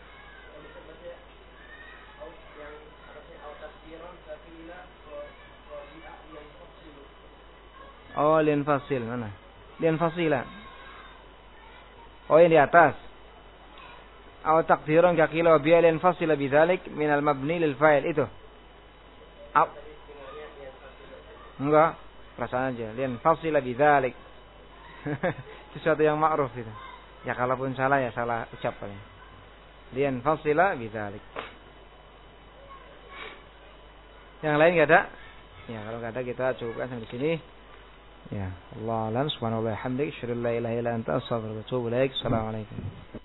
Oh, lian fasil mana? Lian fasila. Oh, yang di atas. Aw taqdiran ka qila wa biya lian fasila bidzalik min al mabni lil fa'il itu. Aw. Enggak, perasaan aja. Lian fasila bidzalik. Sesuatu yang ma'ruf itu. Ya kalaupun salah ya salah ucap paling. Lian fasila bidzalik. Yang lain enggak ada? Ya, kalau enggak ada kita cukupkan sampai di sini. Ya, Allah alam subhanahu wa ta'ala hamdik, syukur la ilaha illa anta astaghfiruka wa atubu ilaik. Assalamualaikum.